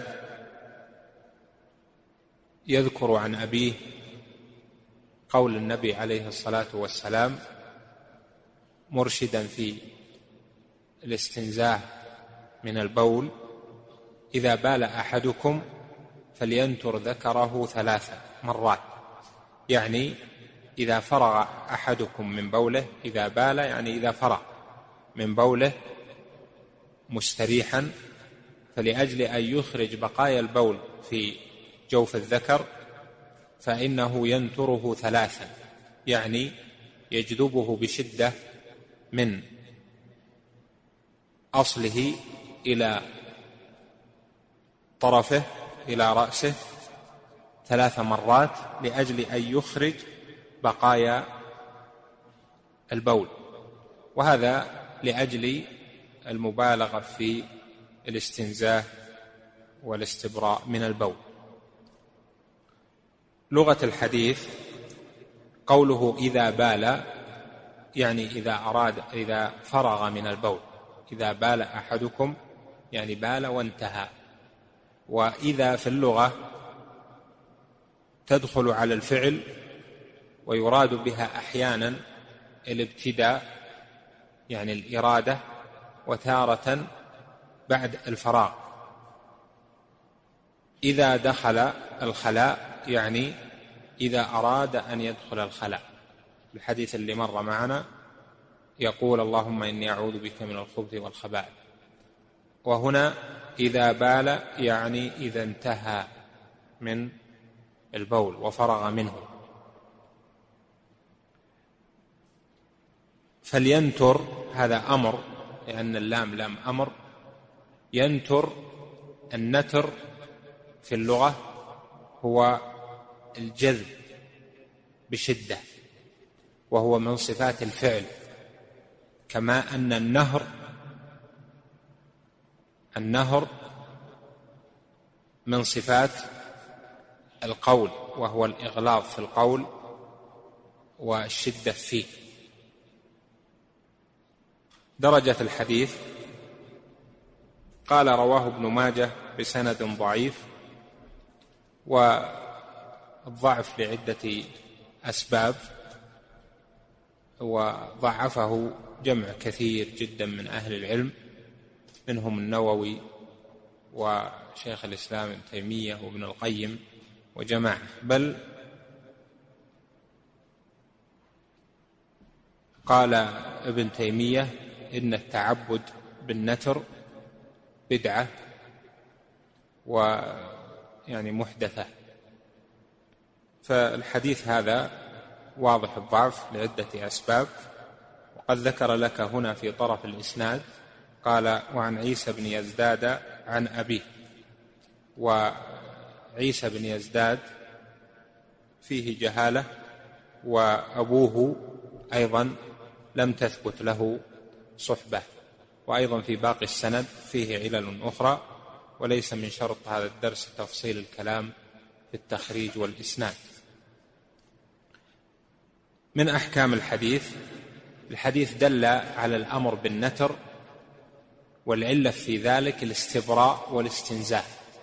يذكر عن أبيه قول النبي عليه الصلاة والسلام مرشدا في الاستنزاه من البول: إذا بال أحدكم فلينتر ذكره 3 مرات، يعني إذا فرغ أحدكم من بوله، إذا بال يعني إذا فرغ من بوله مستريحا، فلأجل أن يخرج بقايا البول في جوف الذكر فإنه ينتره 3، يعني يجذبه بشدة من أصله إلى طرفه إلى رأسه 3 مرات لأجل أن يخرج بقايا البول، وهذا لأجل المبالغة في الاستنزاه والاستبراء من البول. لغة الحديث قوله إذا بال، يعني إذا فرغ من البول. إذا بال أحدكم يعني بال وانتهى. وإذا في اللغة تدخل على الفعل ويراد بها أحيانا الابتداء يعني الإرادة، وتارة بعد الفراغ. إذا دخل الخلاء يعني إذا أراد أن يدخل الخلاء. الحديث اللي مر معنا يقول اللهم إني أعوذ بك من الخبث والخبائث، وهنا إذا بال يعني إذا انتهى من البول وفرغ منه. فلينتر هذا أمر، لأن اللام لام أمر. ينتر، النتر في اللغة هو الجذب بشدة، وهو من صفات الفعل، كما أن النهر من صفات القول، وهو الإغلاظ في القول والشدة فيه. درجة الحديث قال رواه ابن ماجه بسند ضعيف، والضعف لعدة أسباب، وضعفه جمع كثير جدا من أهل العلم، منهم النووي وشيخ الإسلام ابن تيمية وابن القيم وجماعة. بل قال ابن تيمية إن التعبد بالنتر بدعة ويعني محدثة. فالحديث هذا واضح الضعف لعدة أسباب، وقد ذكر لك هنا في طرف الإسناد قال وعن عيسى بن يزداد عن أبيه. وعيسى بن يزداد فيه جهالة، وأبوه أيضا لم تثبت له صحبة، وأيضا في باقي السند فيه علل أخرى، وليس من شرط هذا الدرس تفصيل الكلام في التخريج والإسناد. من أحكام الحديث دل على الأمر بالنتر، والعلة في ذلك الاستبراء والاستنزاه.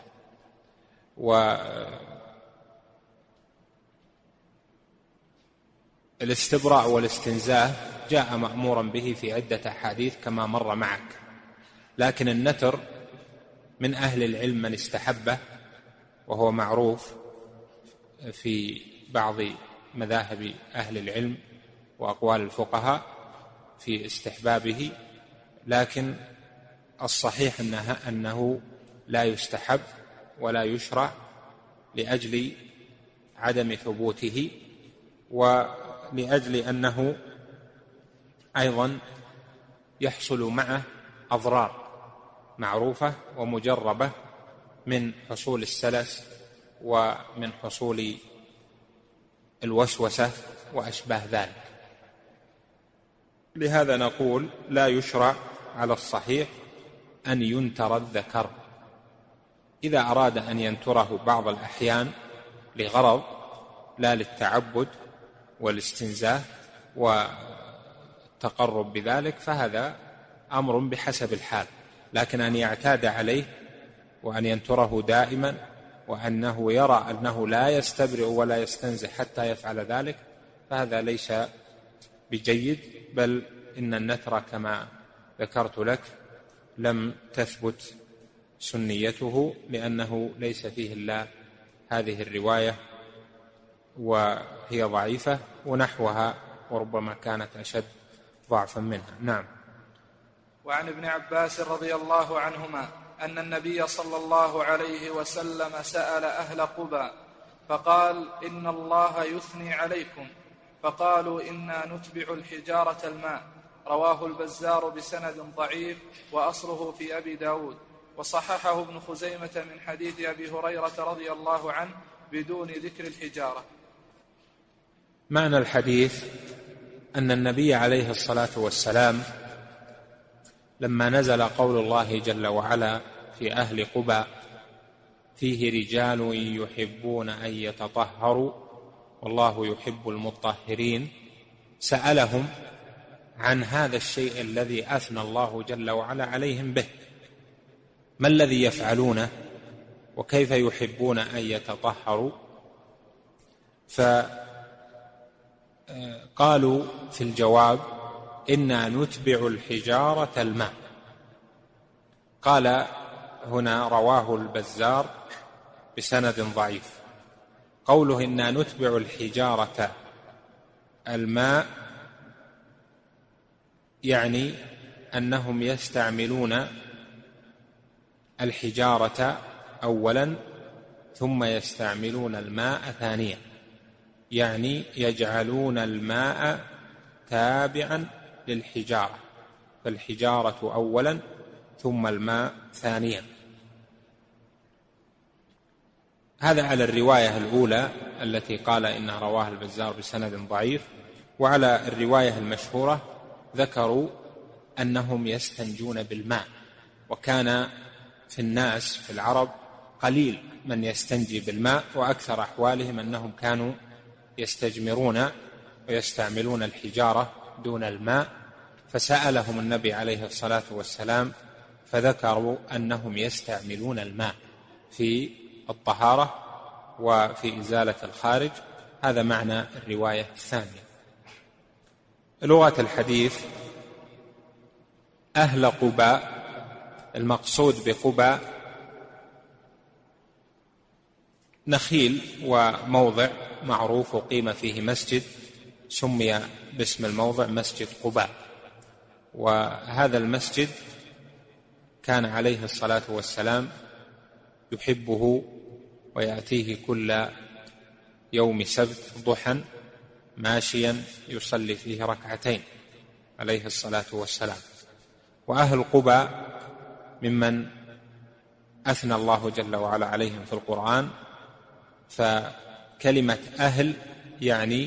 والاستبراء والاستنزاه جاء مأمورا به في عدة أحاديث كما مر معك، لكن النتر من أهل العلم من استحبه، وهو معروف في بعض مذاهب أهل العلم وأقوال الفقهاء في استحبابه، لكن الصحيح أنه لا يستحب ولا يشرع لأجل عدم ثبوته، ولأجل أنه أيضا يحصل معه أضرار معروفة ومجربة من حصول السلس ومن حصول الوسوسة وأشباه ذلك. لهذا نقول لا يشرع على الصحيح أن ينتر الذكر. إذا أراد أن ينتره بعض الأحيان لغرض لا للتعبد والاستنزاه والتقرب بذلك فهذا أمر بحسب الحال، لكن أن يعتاد عليه وأن ينتره دائما وأنه يرى أنه لا يستبرئ ولا يستنزه حتى يفعل ذلك فهذا ليس بجيد، بل إن النتر كما ذكرت لك لم تثبت سنيته، لأنه ليس فيه إلا هذه الرواية وهي ضعيفة ونحوها وربما كانت أشد ضعفا منها. نعم. وعن ابن عباس رضي الله عنهما أن النبي صلى الله عليه وسلم سأل أهل قبى فقال إن الله يثني عليكم، فقالوا إنا نتبع الحجارة الماء. رواه البزار بسند ضعيف وأصله في أبي داود. وصححه ابن خزيمة من حديث أبي هريرة رضي الله عنه بدون ذكر الحجارة. معنى الحديث أن النبي عليه الصلاة والسلام لما نزل قول الله جل وعلا في أهل قباء فيه رجال يحبون أن يتطهروا والله يحب المطهرين، سألهم عن هذا الشيء الذي أثنى الله جل وعلا عليهم به، ما الذي يفعلونه وكيف يحبون أن يتطهروا؟ فقالوا في الجواب: إنا نتبع الحجارة الماء. قال هنا رواه البزار بسند ضعيف، قوله إنا نتبع الحجارة الماء يعني أنهم يستعملون الحجارة أولا ثم يستعملون الماء ثانيا، يعني يجعلون الماء تابعا للحجارة، فالحجارة أولا ثم الماء ثانيا. هذا على الرواية الأولى التي قال إنها رواها البزار بسند ضعيف. وعلى الرواية المشهورة ذكروا أنهم يستنجون بالماء، وكان في الناس في العرب قليل من يستنجي بالماء، وأكثر أحوالهم أنهم كانوا يستجمرون ويستعملون الحجارة دون الماء. فسألهم النبي عليه الصلاة والسلام فذكروا أنهم يستعملون الماء في الطهارة وفي إزالة الخارج. هذا معنى الرواية الثانية. لغة الحديث: أهل قباء، المقصود بقباء نخيل وموضع معروف وقيم فيه مسجد، سمي باسم الموضع مسجد قباء. وهذا المسجد كان عليه الصلاة والسلام يحبه ويأتيه كل يوم سبت ضحى ماشيا يصلي فيه ركعتين عليه الصلاة والسلام. وأهل قباء ممن أثنى الله جل وعلا عليهم في القرآن، فكلمة أهل يعني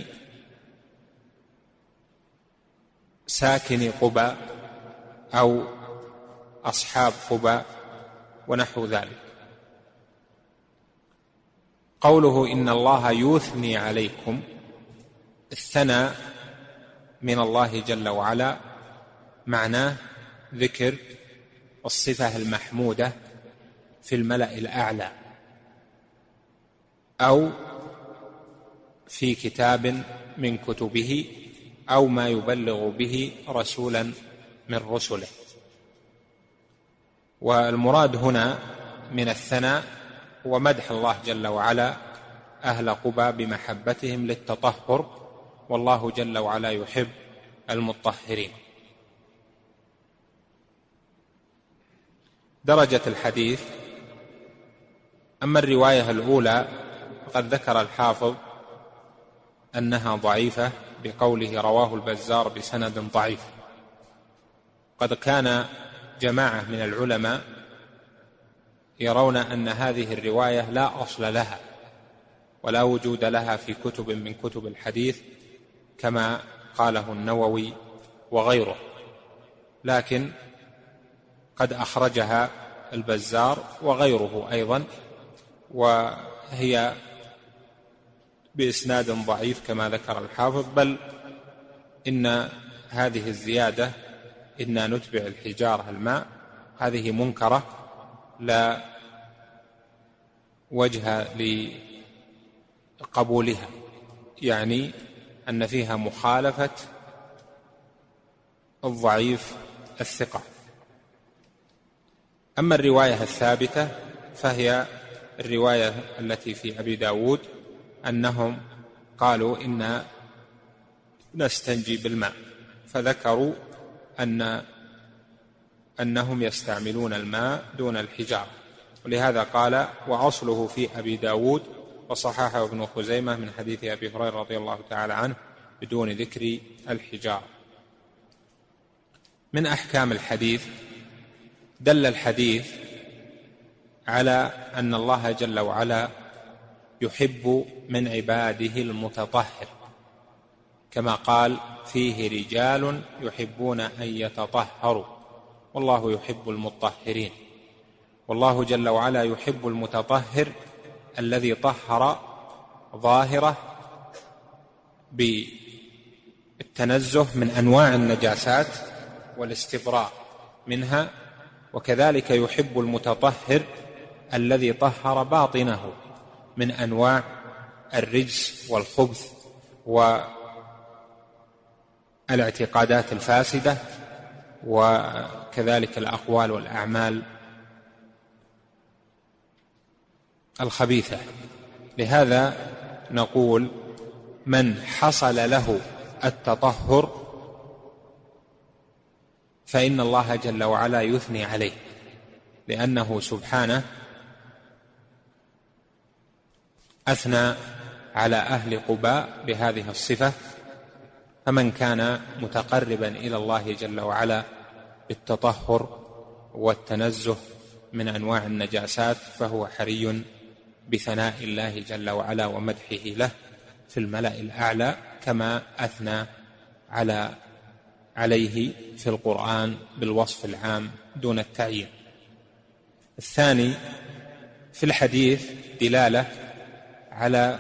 ساكن قباء أو أصحاب قباء ونحو ذلك. قوله إن الله يثني عليكم، الثناء من الله جل وعلا معناه ذكر الصفة المحمودة في الملأ الأعلى أو في كتاب من كتبه أو ما يبلغ به رسولا من رسله. والمراد هنا من الثناء هو مدح الله جل وعلا أهل قباء بمحبتهم للتطهر، والله جل وعلا يحب المطهرين. درجة الحديث: أما الرواية الأولى فقد ذكر الحافظ أنها ضعيفة بقوله رواه البزار بسند ضعيف. قد كان جماعة من العلماء يرون أن هذه الرواية لا أصل لها ولا وجود لها في كتب من كتب الحديث كما قاله النووي وغيره، لكن قد أخرجها البزار وغيره أيضا، وهي بإسناد ضعيف كما ذكر الحافظ. بل إن هذه الزيادة إنا نتبع الحجارة الماء هذه منكرة لا وجه لقبولها، يعني أن فيها مخالفة الضعيف الثقة. أما الرواية الثابتة فهي الرواية التي في أبي داود أنهم قالوا إنا نستنجي بالماء، فذكروا أنهم يستعملون الماء دون الحجارة، ولهذا قال وأصله في أبي داود وصححه ابن خزيمة من حديث أبي هريرة رضي الله تعالى عنه بدون ذكر الحجارة. من أحكام الحديث: دل الحديث على أن الله جل وعلا يحب من عباده المتطهر، كما قال: فيه رجال يحبون أن يتطهروا والله يحب المطهرين. والله جل وعلا يحب المتطهر الذي طهر ظاهره بالتنزه من أنواع النجاسات والاستبراء منها، وكذلك يحب المتطهر الذي طهر باطنه من أنواع الرجس والخبث والاعتقادات الفاسدة، وكذلك الأقوال والأعمال الخبيثة. لهذا نقول: من حصل له التطهر فإن الله جل وعلا يثني عليه، لأنه سبحانه أثنى على أهل قباء بهذه الصفة. فمن كان متقربا إلى الله جل وعلا بالتطهر والتنزه من أنواع النجاسات فهو حري بثناء الله جل وعلا ومدحه له في الملأ الأعلى، كما أثنى عليه في القرآن بالوصف العام دون التعيين. الثاني، في الحديث دلالة على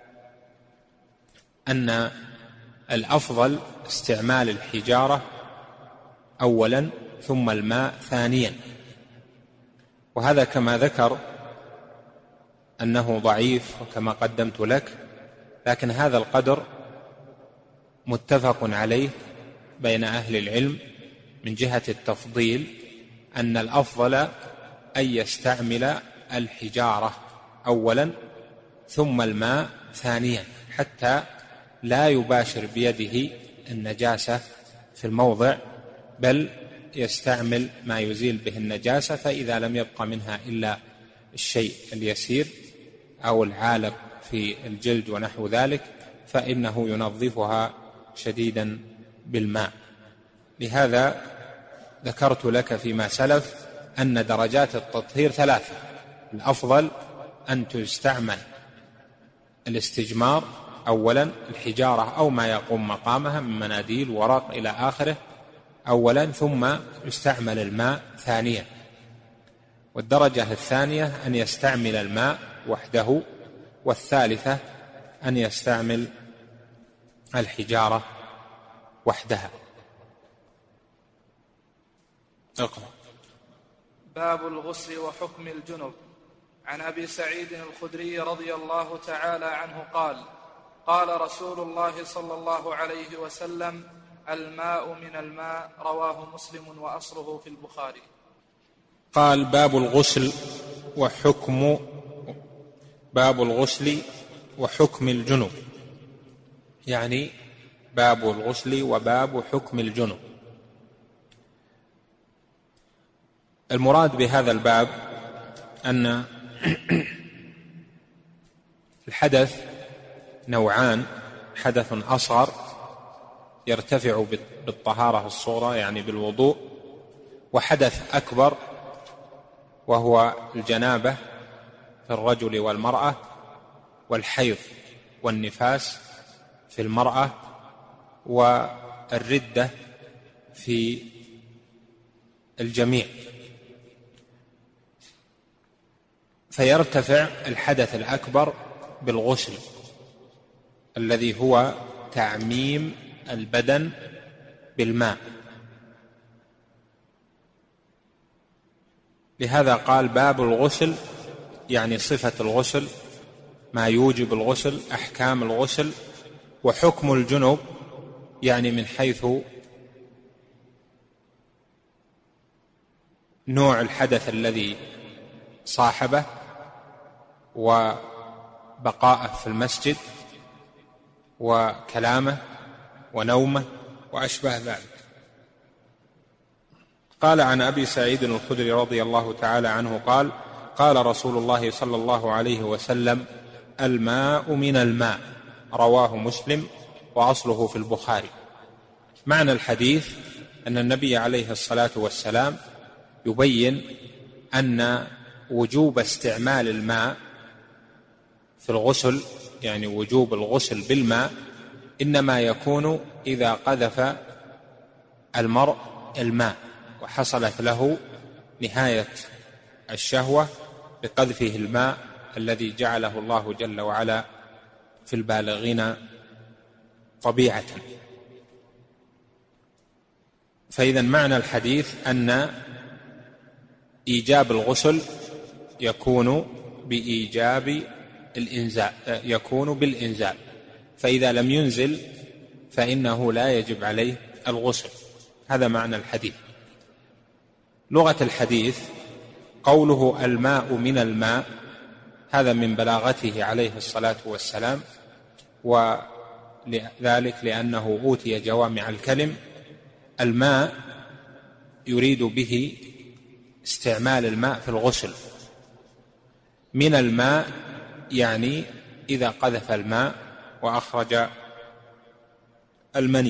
أن الأفضل استعمال الحجارة أولا ثم الماء ثانيا، وهذا كما ذكر أنه ضعيف وكما قدمت لك، لكن هذا القدر متفق عليه بين أهل العلم من جهة التفضيل، أن الأفضل أن يستعمل الحجارة أولا ثم الماء ثانيا، حتى لا يباشر بيده النجاسة في الموضع، بل يستعمل ما يزيل به النجاسة، فإذا لم يبقى منها إلا الشيء اليسير أو العالق في الجلد ونحو ذلك فإنه ينظفها شديدا بالماء. لهذا ذكرت لك فيما سلف أن درجات التطهير ثلاثة: الأفضل أن تستعمل الاستجمار أولا، الحجارة أو ما يقوم مقامها من مناديل ورق إلى آخره أولا، ثم يستعمل الماء ثانيا. والدرجة الثانية أن يستعمل الماء وحده، والثالثة أن يستعمل الحجارة وحدها. اقرأ. باب الغسل وحكم الجنب. عن أبي سعيد الخدري رضي الله تعالى عنه قال: قال رسول الله صلى الله عليه وسلم: الماء من الماء. رواه مسلم وأصله في البخاري. قال: باب الغسل وحكم الجنب، يعني باب الغسل وباب حكم الجنب. المراد بهذا الباب أن الحدث نوعان: حدث أصغر يرتفع بالطهارة الصغرى يعني بالوضوء، وحدث أكبر وهو الجنابة في الرجل والمرأة، والحيض والنفاس في المرأة، والردة في الجميع. فيرتفع الحدث الأكبر بالغسل الذي هو تعميم البدن بالماء. لهذا قال: باب الغسل، يعني صفة الغسل، ما يوجب الغسل، أحكام الغسل. وحكم الجنب يعني من حيث نوع الحدث الذي صاحبه وبقاءه في المسجد وكلامه ونومه وأشبه ذلك. قال: عن أبي سعيد الخدري رضي الله تعالى عنه قال: قال رسول الله صلى الله عليه وسلم: الماء من الماء. رواه مسلم وأصله في البخاري. معنى الحديث أن النبي عليه الصلاة والسلام يبين أن وجوب استعمال الماء في الغسل، يعني وجوب الغسل بالماء، إنما يكون إذا قذف المرء الماء وحصلت له نهاية الشهوة بقذفه الماء الذي جعله الله جل وعلا في البالغين طبيعة. فإذا معنى الحديث أن إيجاب الغسل يكون بإيجاب الإنزال، يكون بالإنزال، فإذا لم ينزل فإنه لا يجب عليه الغسل. هذا معنى الحديث. لغة الحديث قوله الماء من الماء، هذا من بلاغته عليه الصلاة والسلام، ولذلك لأنه أوتي جوامع الكلم. الماء يريد به استعمال الماء في الغسل. من الماء يعني إذا قذف الماء وأخرج المني.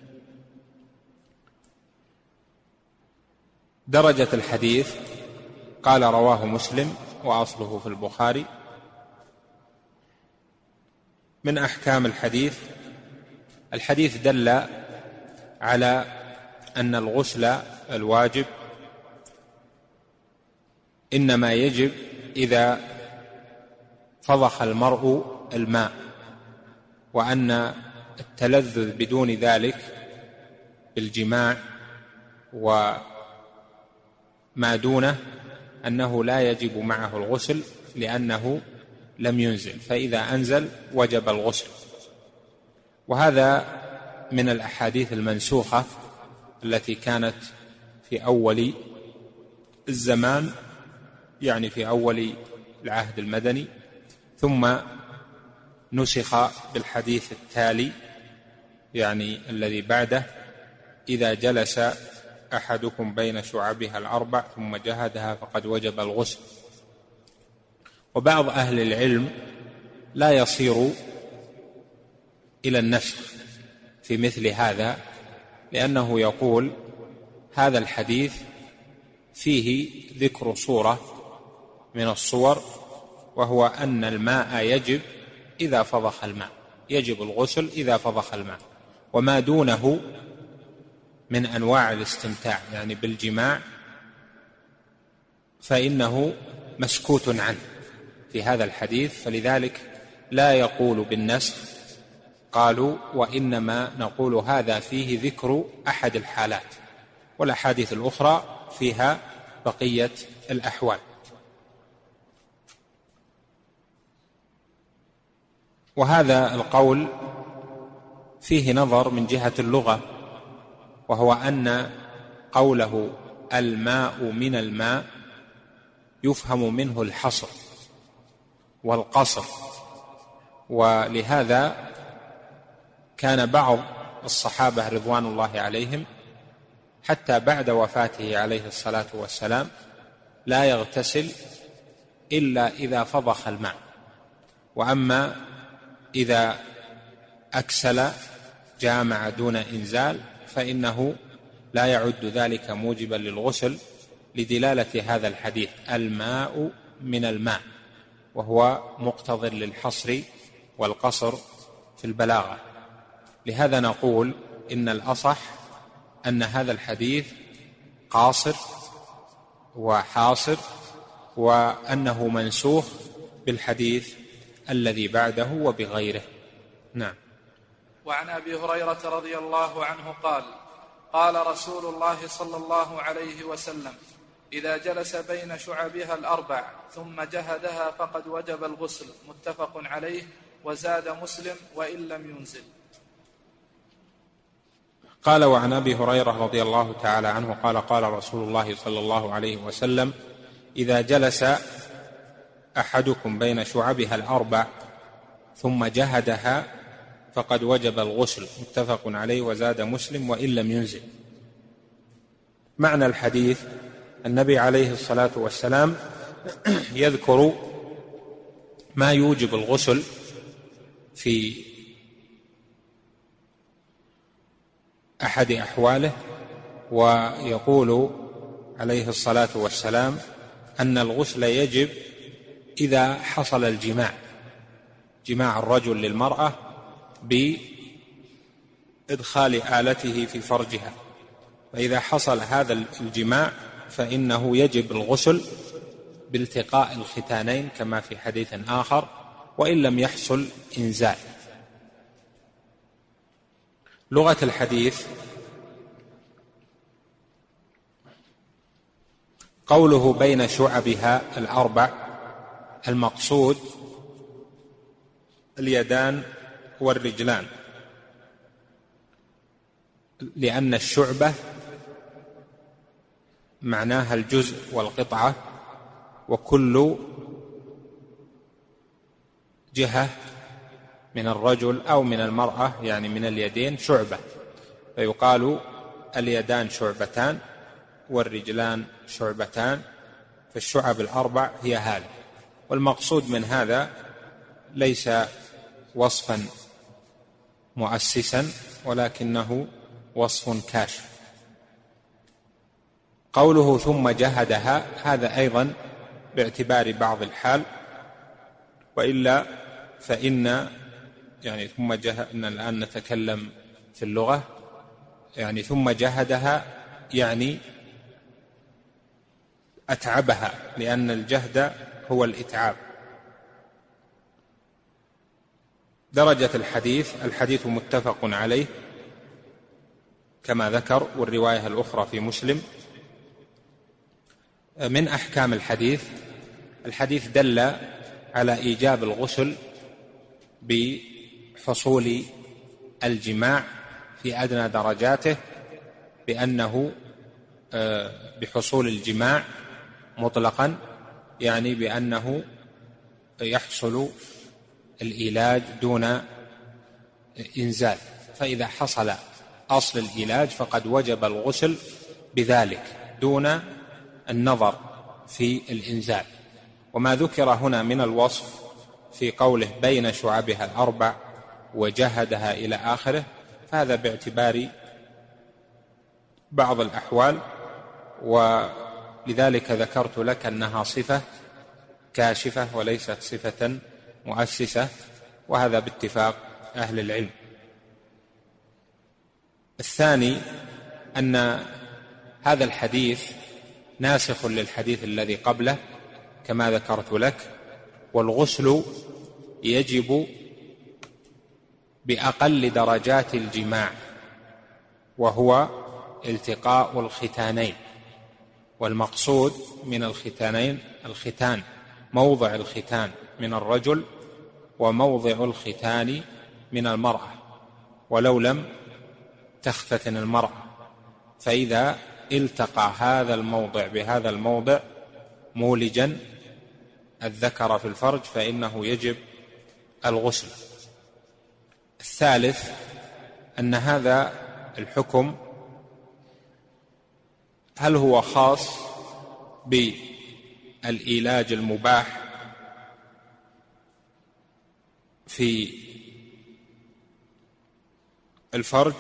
درجة الحديث قال رواه مسلم وأصله في البخاري. من أحكام الحديث دل على أن الغسل الواجب إنما يجب إذا فضخ المرء الماء، وأن التلذذ بدون ذلك بالجماع وما دونه أنه لا يجب معه الغسل لأنه لم ينزل، فإذا أنزل وجب الغسل. وهذا من الأحاديث المنسوخة التي كانت في أول الزمان، يعني في أول العهد المدني، ثم نسخ بالحديث التالي يعني الذي بعده: إذا جلس أحدكم بين شعبها الأربع ثم جهدها فقد وجب الغسل. وبعض أهل العلم لا يصير إلى النسخ في مثل هذا، لأنه يقول هذا الحديث فيه ذكر صورة من الصور، وهو أن الماء يجب إذا فضخ الماء، يجب الغسل إذا فضخ الماء، وما دونه من أنواع الاستمتاع يعني بالجماع فإنه مسكوت عنه في هذا الحديث، فلذلك لا يقول بالنسخ. قالوا وإنما نقول هذا فيه ذكر أحد الحالات، والأحاديث الأخرى فيها بقية الأحوال. وهذا القول فيه نظر من جهة اللغة، وهو أن قوله الماء من الماء يفهم منه الحصر والقصر، ولهذا كان بعض الصحابة رضوان الله عليهم حتى بعد وفاته عليه الصلاة والسلام لا يغتسل إلا إذا فضخ الماء، وأما إذا أكسل جامع دون إنزال فإنه لا يعد ذلك موجبا للغسل، لدلالة هذا الحديث الماء من الماء، وهو مقتض للحصر والقصر في البلاغة. لهذا نقول إن الأصح أن هذا الحديث قاصر وحاصر، وأنه منسوخ بالحديث الذي بعده وبغيره. نعم. وعن أبي هريرة رضي الله عنه قال: قال رسول الله صلى الله عليه وسلم: إذا جلس بين شعبها الأربع ثم جهدها فقد وجب الغسل. متفق عليه. وزاد مسلم: وإن لم ينزل. قال: وعن أبي هريرة رضي الله تعالى عنه قال: قال رسول الله صلى الله عليه وسلم: إذا جلس أحدكم بين شعبها الأربع ثم جهدها فقد وجب الغسل. متفق عليه. وزاد مسلم: وإن لم ينزل. معنى الحديث: النبي عليه الصلاة والسلام يذكر ما يوجب الغسل في أحد أحواله، ويقول عليه الصلاة والسلام: أن الغسل يجب إذا حصل الجماع، جماع الرجل للمرأة بإدخال آلته في فرجها، فإذا حصل هذا الجماع فإنه يجب الغسل بالتقاء الختانين كما في حديث آخر، وإن لم يحصل إنزال. لغة الحديث: قوله بين شعبها الأربع، المقصود اليدان والرجلان، لأن الشعبة معناها الجزء والقطعة، وكل جهة من الرجل أو من المرأة يعني من اليدين شعبة، فيقال اليدان شعبتان والرجلان شعبتان، فالشعب الأربع هي هذه. والمقصود من هذا ليس وصفا مؤسسا ولكنه وصف كاشف. قوله ثم جهدها، هذا أيضا باعتبار بعض الحال، وإلا فإن يعني ثم إن الآن نتكلم في اللغة، يعني ثم جهدها يعني أتعبها، لأن الجهد هو الإتعاب. درجة الحديث متفق عليه كما ذكر، والرواية الأخرى في مسلم. من أحكام الحديث دل على إيجاب الغسل بحصول الجماع في أدنى درجاته، بأنه بحصول الجماع مطلقا، يعني بأنه يحصل الإيلاج دون إنزال، فإذا حصل أصل الإيلاج فقد وجب الغسل بذلك دون النظر في الإنزال. وما ذكر هنا من الوصف في قوله بين شعبها الأربع وجهدها إلى آخره، فهذا باعتبار بعض الأحوال، ولذلك ذكرت لك أنها صفة كاشفة وليست صفة مؤسسة، وهذا باتفاق أهل العلم. الثاني أن هذا الحديث ناسخ للحديث الذي قبله كما ذكرت لك، والغسل يجب بأقل درجات الجماع، وهو التقاء الختانين، والمقصود من الختانين الختان، موضع الختان من الرجل وموضع الختان من المرأة، ولو لم تختتن المرأة، فإذا التقى هذا الموضع بهذا الموضع مولجا الذكر في الفرج فإنه يجب الغسل. الثالث أن هذا الحكم هل هو خاص بالإيلاج المباح في الفرج،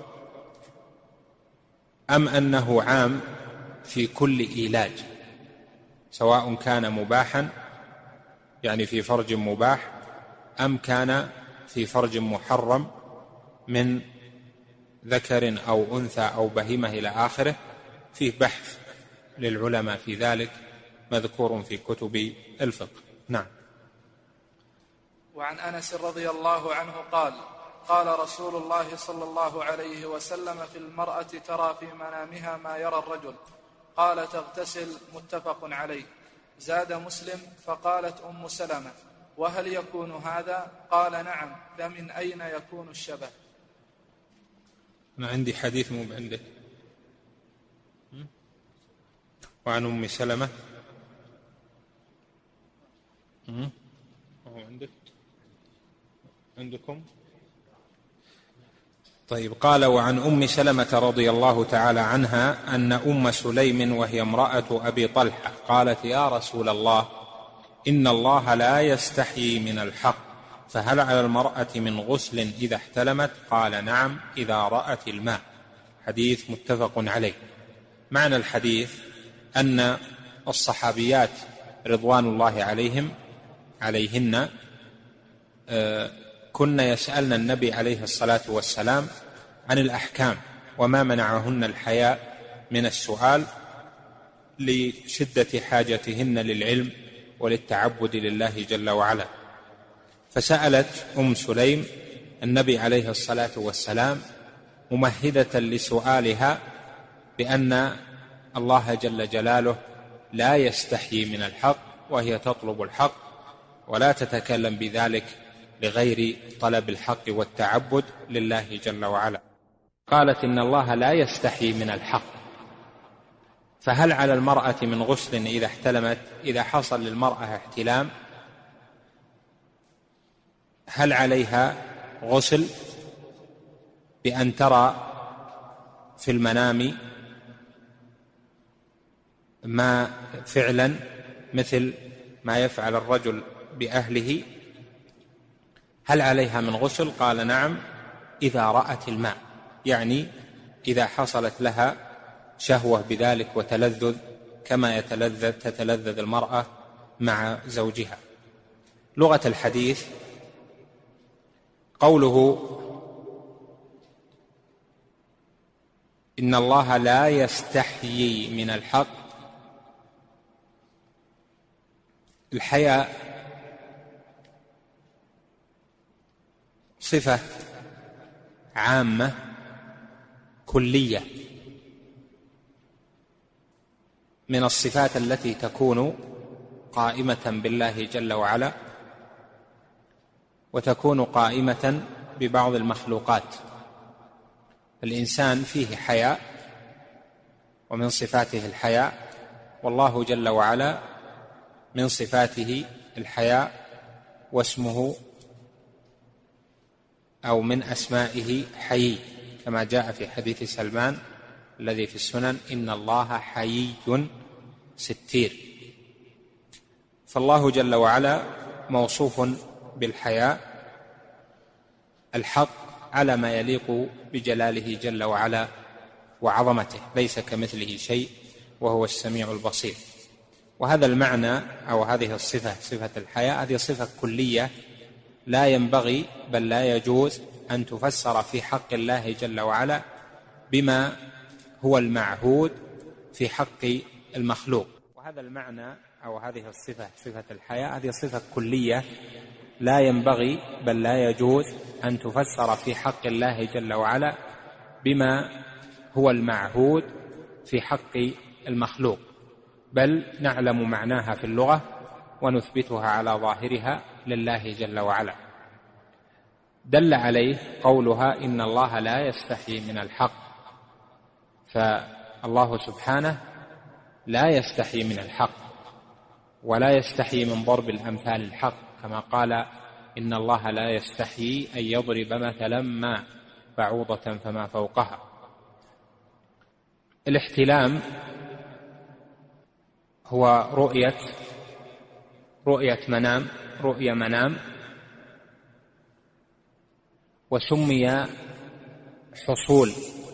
أم أنه عام في كل إيلاج، سواء كان مباحا يعني في فرج مباح، أم كان في فرج محرم من ذكر أو أنثى أو بهيمة إلى آخره؟ فيه بحث للعلماء في ذلك مذكور في كتب الفقه. نعم. وعن أنس رضي الله عنه قال: قال رسول الله صلى الله عليه وسلم في المرأة ترى في منامها ما يرى الرجل، قال تغتسل، متفق عليه. زاد مسلم: فقالت أم سلمة: وهل يكون هذا؟ قال: نعم. فمن أين يكون الشبه؟ أنا عندي حديث مو عندك. وعن أم سلمة عندكم؟ طيب. قال: وعن أم سلمة رضي الله تعالى عنها أن أم سليم وهي امرأة أبي طلحة قالت: يا رسول الله، إن الله لا يستحيي من الحق، فهل على المرأة من غسل إذا احتلمت؟ قال: نعم، إذا رأت الماء. حديث متفق عليه. معنى الحديث أن الصحابيات رضوان الله عليهن كن يسألن النبي عليه الصلاة والسلام عن الأحكام، وما منعهن الحياء من السؤال لشدة حاجتهن للعلم وللتعبد لله جل وعلا. فسألت سليم النبي عليه الصلاة والسلام ممهدة لسؤالها بأن الله جل جلاله لا يستحيي من الحق، وهي تطلب الحق ولا تتكلم بذلك لغير طلب الحق والتعبد لله جل وعلا. قالت إن الله لا يستحيي من الحق، فهل على المرأة من غسل إذا احتلمت؟ إذا حصل للمرأة احتلام هل عليها غسل بأن ترى في المنام ما فعلا مثل ما يفعل الرجل بأهله؟ هل عليها من غسل؟ قال نعم إذا رأت الماء، يعني إذا حصلت لها شهوة بذلك وتلذذ كما تتلذذ المرأة مع زوجها. لغة الحديث قوله إن الله لا يستحيي من الحق، الحياء صفة عامة كلية من الصفات التي تكون قائمة بالله جل وعلا، وتكون قائمة ببعض المخلوقات. الإنسان فيه حياء ومن صفاته الحياء، والله جل وعلا من صفاته الحياء، واسمه أو من أسمائه حيي، كما جاء في حديث سلمان الذي في السنن إن الله حيي ستير. فالله جل وعلا موصوف بالحياء الحق على ما يليق بجلاله جل وعلا وعظمته، ليس كمثله شيء وهو السميع البصير. وهذا المعنى أو هذه الصفة، صفة الحياء، هذه صفة كلية لا ينبغي بل لا يجوز أن تفسر في حق الله جل وعلا بما هو المعهود في حق المخلوق. وهذا المعنى أو هذه الصفة، صفة الحياء، هذه صفة كلية لا ينبغي بل لا يجوز أن تفسر في حق الله جل وعلا بما هو المعهود في حق المخلوق، بل نعلم معناها في اللغة ونثبتها على ظاهرها لله جل وعلا. دل عليه قولها إن الله لا يستحيي من الحق، فالله سبحانه لا يستحيي من الحق، ولا يستحيي من ضرب الأمثال الحق، كما قال إن الله لا يستحيي أن يضرب مثلا ما بعوضة فما فوقها. الاحتلام هو رؤية منام، وسمي حصول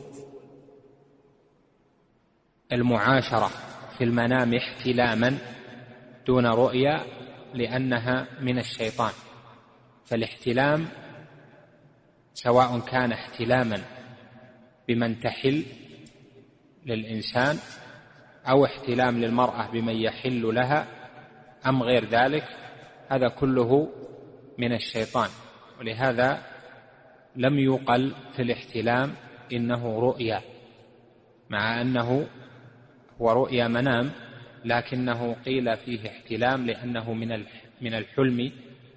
المعاشرة في المنام احتلاما دون رؤيا لأنها من الشيطان. فالاحتلام سواء كان احتلاما بمن تحل للإنسان أو احتلام للمرأة بمن يحل لها أم غير ذلك، هذا كله من الشيطان. ولهذا لم يقل في الاحتلام إنه رؤيا، مع أنه هو رؤيا منام، لكنه قيل فيه احتلام لأنه من الحلم،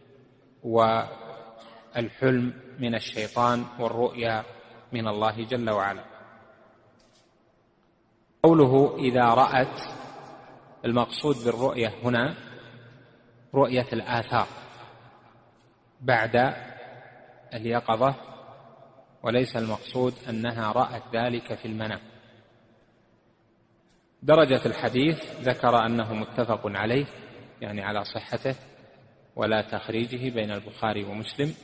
والحلم من الشيطان والرؤيا من الله جل وعلا. قوله إذا رأت، المقصود بالرؤية هنا رؤية الآثار بعد اليقظة، وليس المقصود أنها رأت ذلك في المنام. درجة الحديث ذكر أنه متفق عليه، يعني على صحته ولا تخريجه بين البخاري ومسلم.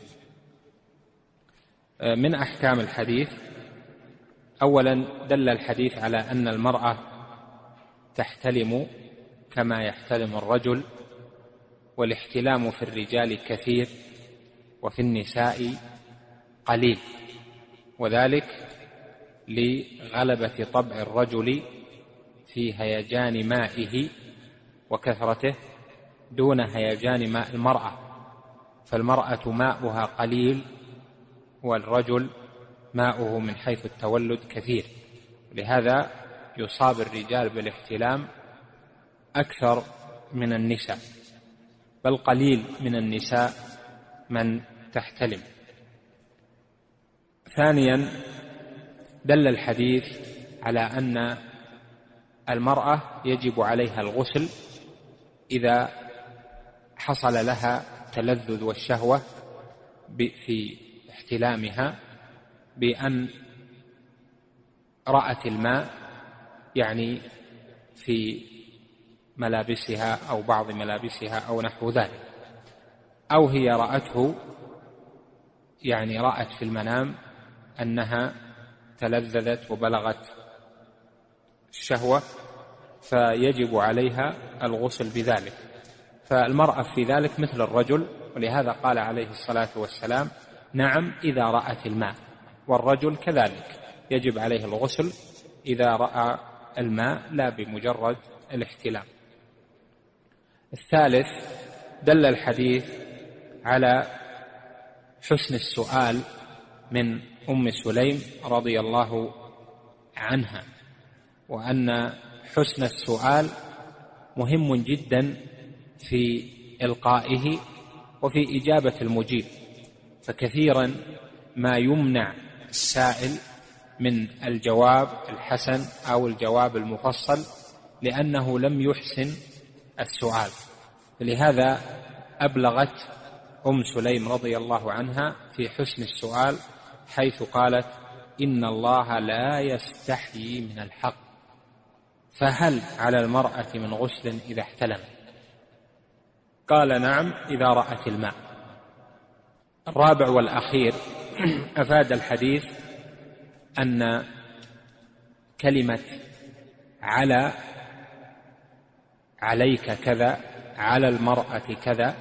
من أحكام الحديث: أولا دل الحديث على أن المرأة تحتلم كما يحتلم الرجل، والاحتلام في الرجال كثير وفي النساء قليل، وذلك لغلبة طبع الرجل في هيجان مائه وكثرته دون هيجان ماء المرأة، فالمرأة ماؤها قليل والرجل ماؤه من حيث التولد كثير، لهذا يصاب الرجال بالاحتلام أكثر من النساء، بل قليل من النساء من تحتلم. ثانيا، دل الحديث على أن المرأة يجب عليها الغسل إذا حصل لها تلذذ والشهوة في احتلامها بأن رأت الماء، يعني في ملابسها أو بعض ملابسها أو نحو ذلك، أو هي رأته، يعني رأت في المنام أنها تلذذت وبلغت الشهوة، فيجب عليها الغسل بذلك. فالمرأة في ذلك مثل الرجل، ولهذا قال عليه الصلاة والسلام: نعم إذا رأت الماء. والرجل كذلك يجب عليه الغسل إذا رأى الماء، لا بمجرد الاحتلام. الثالث، دل الحديث على حسن السؤال من أم سليم رضي الله عنها، وأن حسن السؤال مهم جدا في إلقائه وفي إجابة المجيب، فكثيرا ما يمنع السائل من الجواب الحسن أو الجواب المفصل لأنه لم يحسن السؤال. لهذا أبلغت أم سليم رضي الله عنها في حسن السؤال، حيث قالت: إن الله لا يستحيي من الحق، فهل على المرأة من غسل إذا احتلم؟ قال: نعم إذا رأت الماء. الرابع والأخير، أفاد الحديث أن كلمة على، عليك كذا، على المرأة كذا،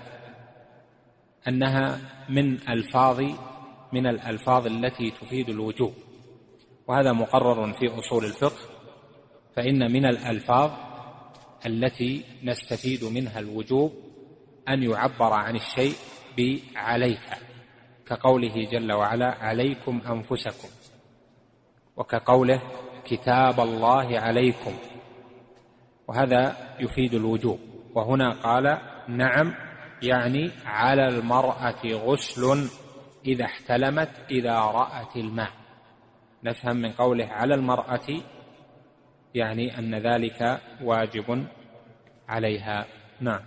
أنها من الألفاظ التي تفيد الوجوب، وهذا مقرر في أصول الفقه، فإن من الألفاظ التي نستفيد منها الوجوب أن يعبر عن الشيء بعليك، كقوله جل وعلا: عليكم أنفسكم، وكقوله: كتاب الله عليكم، وهذا يفيد الوجوب. وهنا قال: نعم، يعني على المرأة غسل إذا احتلمت إذا رأت الماء. نفهم من قوله على المرأة يعني أن ذلك واجب عليها. نعم،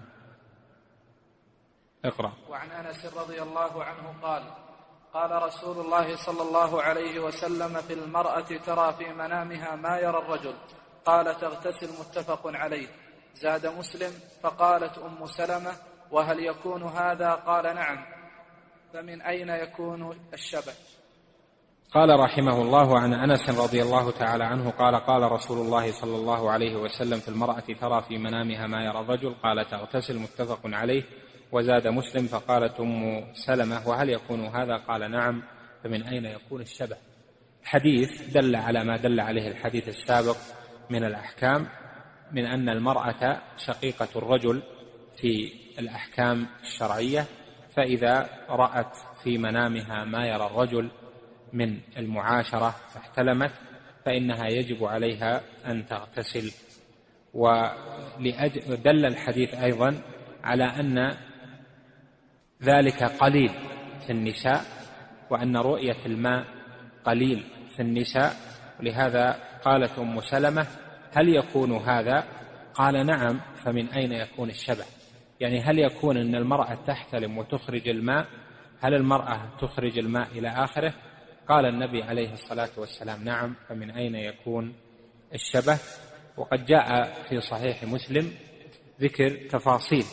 اقرأ. وعن أنس رضي الله عنه قال: قال رسول الله صلى الله عليه وسلم: في المرأة ترى في منامها ما يرى الرجل. قال: تغتسل. متفق عليه. زاد مسلم: فقالت أم سلمة: وهل يكون هذا؟ قال: نعم. فمن أين يكون الشبه؟ قال رحمه الله: عن أنس رضي الله تعالى عنه قال: قال رسول الله صلى الله عليه وسلم: في المرأة ترى في منامها ما يرى الرجل. قال: تغتسل. متفق عليه. وزاد مسلم: فقالت أم سلمة: وهل يكون هذا؟ قال: نعم. فمن أين يكون الشبه؟ حديث دل على ما دل عليه الحديث السابق من الأحكام، من أن المرأة شقيقة الرجل في الأحكام الشرعية، فإذا رأت في منامها ما يرى الرجل من المعاشرة فاحتلمت فإنها يجب عليها أن تغتسل. ودل الحديث أيضا على أن ذلك قليل في النساء، وأن رؤية الماء قليل في النساء، ولهذا قالت أم سلمة: هل يكون هذا؟ قال: نعم. فمن أين يكون الشبه؟ يعني هل يكون أن المرأة تحتلم وتخرج الماء؟ هل المرأة تخرج الماء إلى آخره؟ قال النبي عليه الصلاة والسلام: نعم. فمن أين يكون الشبه؟ وقد جاء في صحيح مسلم ذكر تفاصيل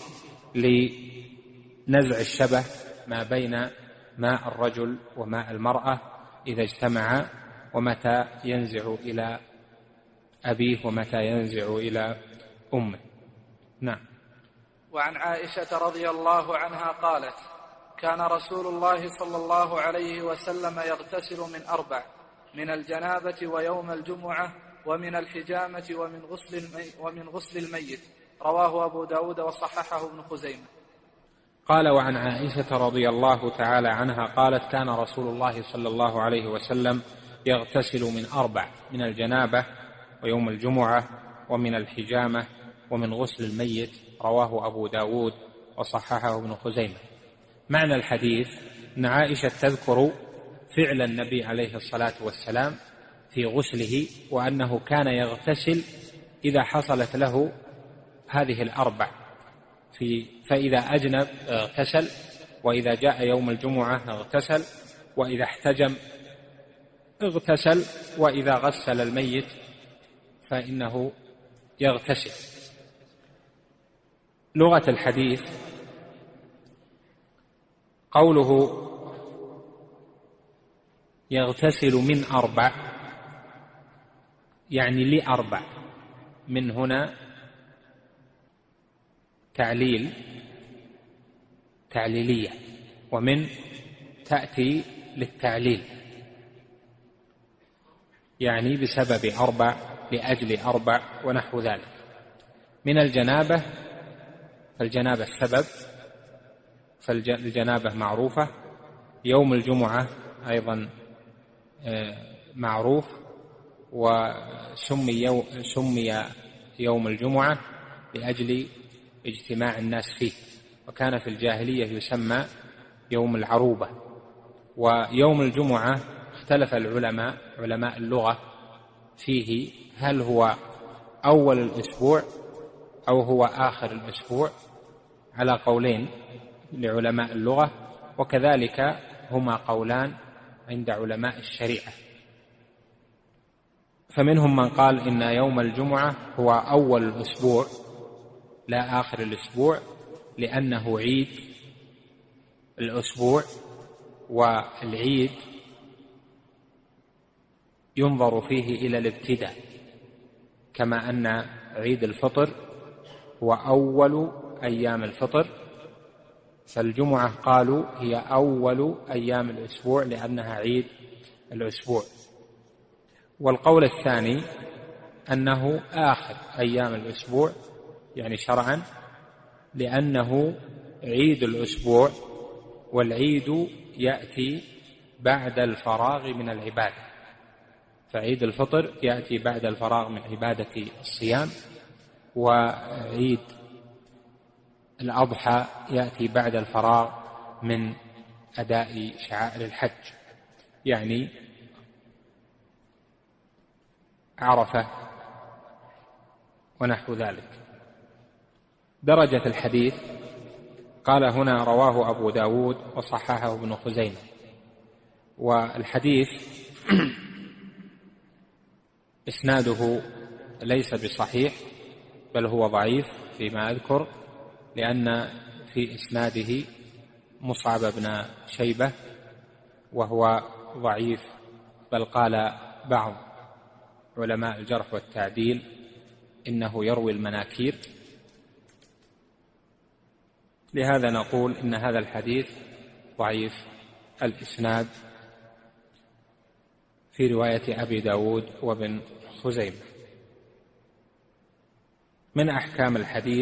لنزع الشبه ما بين ماء الرجل وماء المرأة إذا اجتمعا، ومتى ينزع إلى أبيه ومتى ينزع إلى أمه. نعم. وعن عائشة رضي الله عنها قالت: كان رسول الله صلى الله عليه وسلم يغتسل من 4: من الجنابة ويوم الجمعة ومن الحجامة ومن غسل الميت. رواه أبو داود وصححه ابن خزيمة. قال: وعن عائشة رضي الله تعالى عنها قالت: كان رسول الله صلى الله عليه وسلم يغتسل من 4: من الجنابة ويوم الجمعة ومن الحجامة ومن غسل الميت. رواه أبو داود وصححه ابن خزيمة. معنى الحديث أن عائشة تذكر فعل النبي عليه الصلاة والسلام في غسله، وأنه كان يغتسل إذا حصلت له هذه 4: فإذا أجنب اغتسل، وإذا جاء يوم الجمعة اغتسل، وإذا احتجم اغتسل، وإذا غسل الميت فإنه يغتسل. لغة الحديث قوله يغتسل من 4 يعني ل4، من هنا تعليلية، ومن تأتي للتعليل، يعني بسبب 4، لأجل 4 ونحو ذلك. من الجنابة، فالجنابة السبب، فالجنابة معروفة. يوم الجمعة أيضا معروف، وسمي يوم الجمعة لأجل اجتماع الناس فيه، وكان في الجاهلية يسمى يوم العروبة. ويوم الجمعة اختلف العلماء، علماء اللغة، فيه هل هو أول الأسبوع أو هو آخر الأسبوع، على قولين لعلماء اللغة، وكذلك هما قولان عند علماء الشريعة. فمنهم من قال إن يوم الجمعة هو أول الأسبوع لا آخر الأسبوع، لأنه عيد الأسبوع، والعيد ينظر فيه إلى الابتداء، كما أن عيد الفطر هو أول أيام الفطر، فالجمعة قالوا هي أول أيام الأسبوع لأنها عيد الأسبوع. والقول الثاني أنه آخر أيام الأسبوع، يعني شرعا، لأنه عيد الأسبوع، والعيد يأتي بعد الفراغ من العبادة، فعيد الفطر يأتي بعد الفراغ من عبادة الصيام، وعيد الأضحى يأتي بعد الفراغ من أداء شعائر الحج، يعني عرفة ونحو ذلك. درجة الحديث قال هنا: رواه أبو داود وصححه ابن خزيمة. والحديث إسناده ليس بصحيح، بل هو ضعيف فيما أذكر، لأن في إسناده مصعب بن شيبة وهو ضعيف، بل قال بعض علماء الجرح والتعديل إنه يروي المناكير. لهذا نقول إن هذا الحديث ضعيف الإسناد في رواية أبي داود وابن خزيمة. من أحكام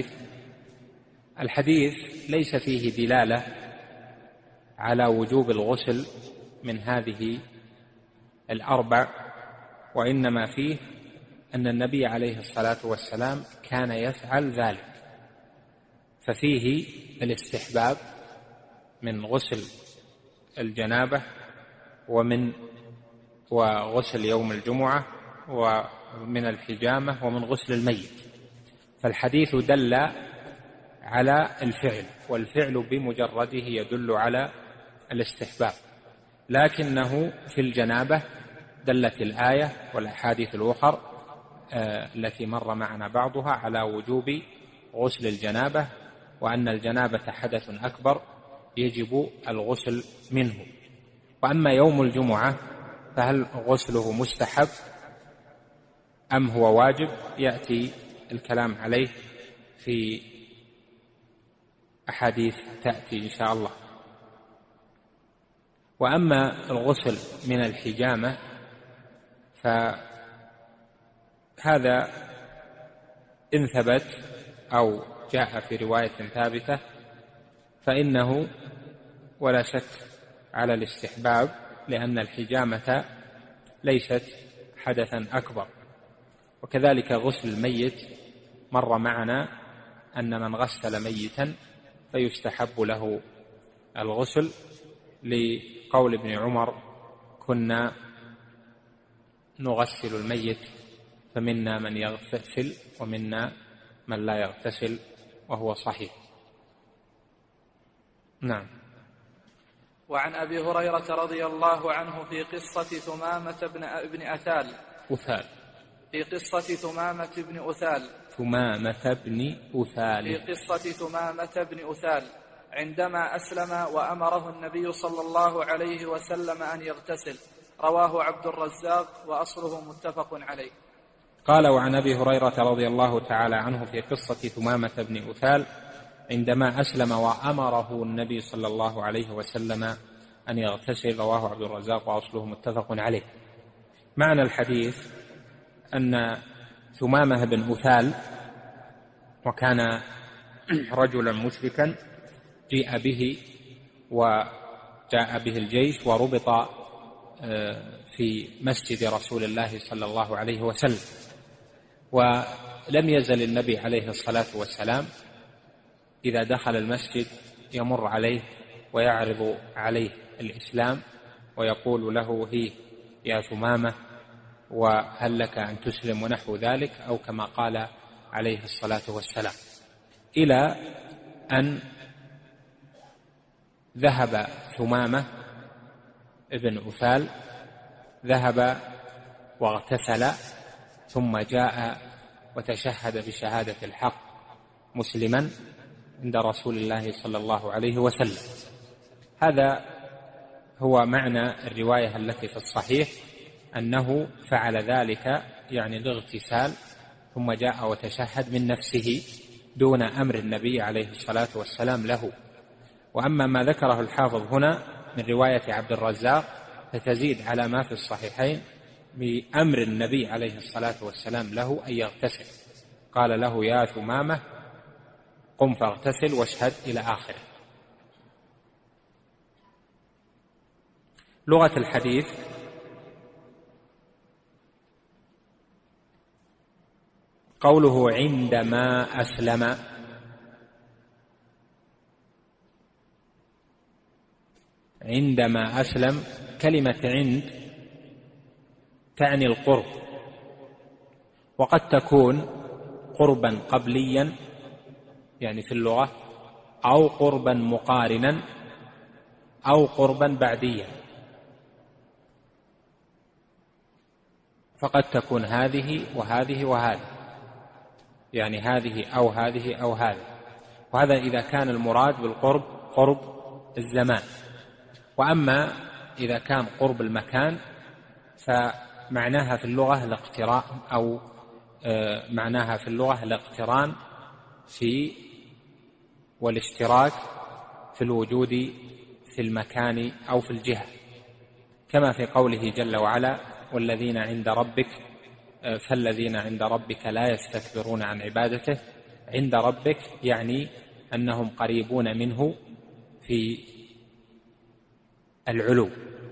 الحديث ليس فيه دلالة على وجوب الغسل من هذه 4، وإنما فيه أن النبي عليه الصلاة والسلام كان يفعل ذلك، ففيه الاستحباب من غسل الجنابة وغسل يوم الجمعة ومن الحجامة ومن غسل الميت. فالحديث دل على الفعل، والفعل بمجرده يدل على الاستحباب، لكنه في الجنابة دلت الآية والأحاديث الأخرى التي مر معنا بعضها على وجوب غسل الجنابة، وأن الجنابة حدث أكبر يجب الغسل منه. وأما يوم الجمعة فهل غسله مستحب أم هو واجب، يأتي الكلام عليه في أحاديث تأتي إن شاء الله. وأما الغسل من الحجامة فهذا إن ثبت أو جاء في رواية ثابتة فإنه ولا شك على الاستحباب، لأن الحجامة ليست حدثا أكبر. وكذلك غسل الميت مر معنا أن من غسل ميتا فيستحب له الغسل، لقول ابن عمر: كنا نغسل الميت فمنا من يغتسل ومنا من لا يغتسل، وهو صحيح. نعم. وعن أبي هريرة رضي الله عنه في قصة ثمامة بن أثال في قصة ثمامة بن أثال عندما أسلم وأمره النبي صلى الله عليه وسلم أن يغتسل. رواه عبد الرزاق وأصله متفق عليه. قال: وعن أبي هريرة رضي الله تعالى عنه في قصة ثمامة بن أثال عندما أسلم وأمره النبي صلى الله عليه وسلم أن يغتسل. رواه عبد الرزاق وأصله متفق عليه. معنى الحديث أن ثمامة بن أثال وكان رجلا مشركا جيء به وجاء به الجيش وربط في مسجد رسول الله صلى الله عليه وسلم، ولم يزل النبي عليه الصلاة والسلام إذا دخل المسجد يمر عليه ويعرض عليه الإسلام ويقول له: هي يا ثمامة، وهل لك أن تسلم ونحو ذلك، أو كما قال عليه الصلاة والسلام، إلى أن ذهب ثمامة ابن أثال ذهب واغتسل ثم جاء وتشهد بشهادة الحق مسلما عند رسول الله صلى الله عليه وسلم. هذا هو معنى الرواية التي في الصحيح، أنه فعل ذلك يعني الاغتسال ثم جاء وتشهد من نفسه دون أمر النبي عليه الصلاة والسلام له. وأما ما ذكره الحافظ هنا من رواية عبد الرزاق فتزيد على ما في الصحيحين بأمر النبي عليه الصلاة والسلام له أن يغتسل. قال له: يا ثمامة قم فاغتسل واشهد إلى آخره. لغة الحديث: قوله عندما أسلم، عندما أسلم كلمة عند تعني القرب، وقد تكون قربا قبليا يعني في اللغة، أو قربا مقارنا، أو قربا بعديا، فقد تكون هذه وهذه وهذه، يعني هذه أو هذه أو هذه. وهذا إذا كان المراد بالقرب قرب الزمان. وأما إذا كان قرب المكان فمعناها في اللغة الاقتران، أو معناها في اللغة الاقتران في والاشتراك في الوجود في المكان أو في الجهة، كما في قوله جل وعلا: والذين عند ربك فالذين عند ربك لا يستكبرون عن عبادته. عند ربك يعني أنهم قريبون منه في العلو.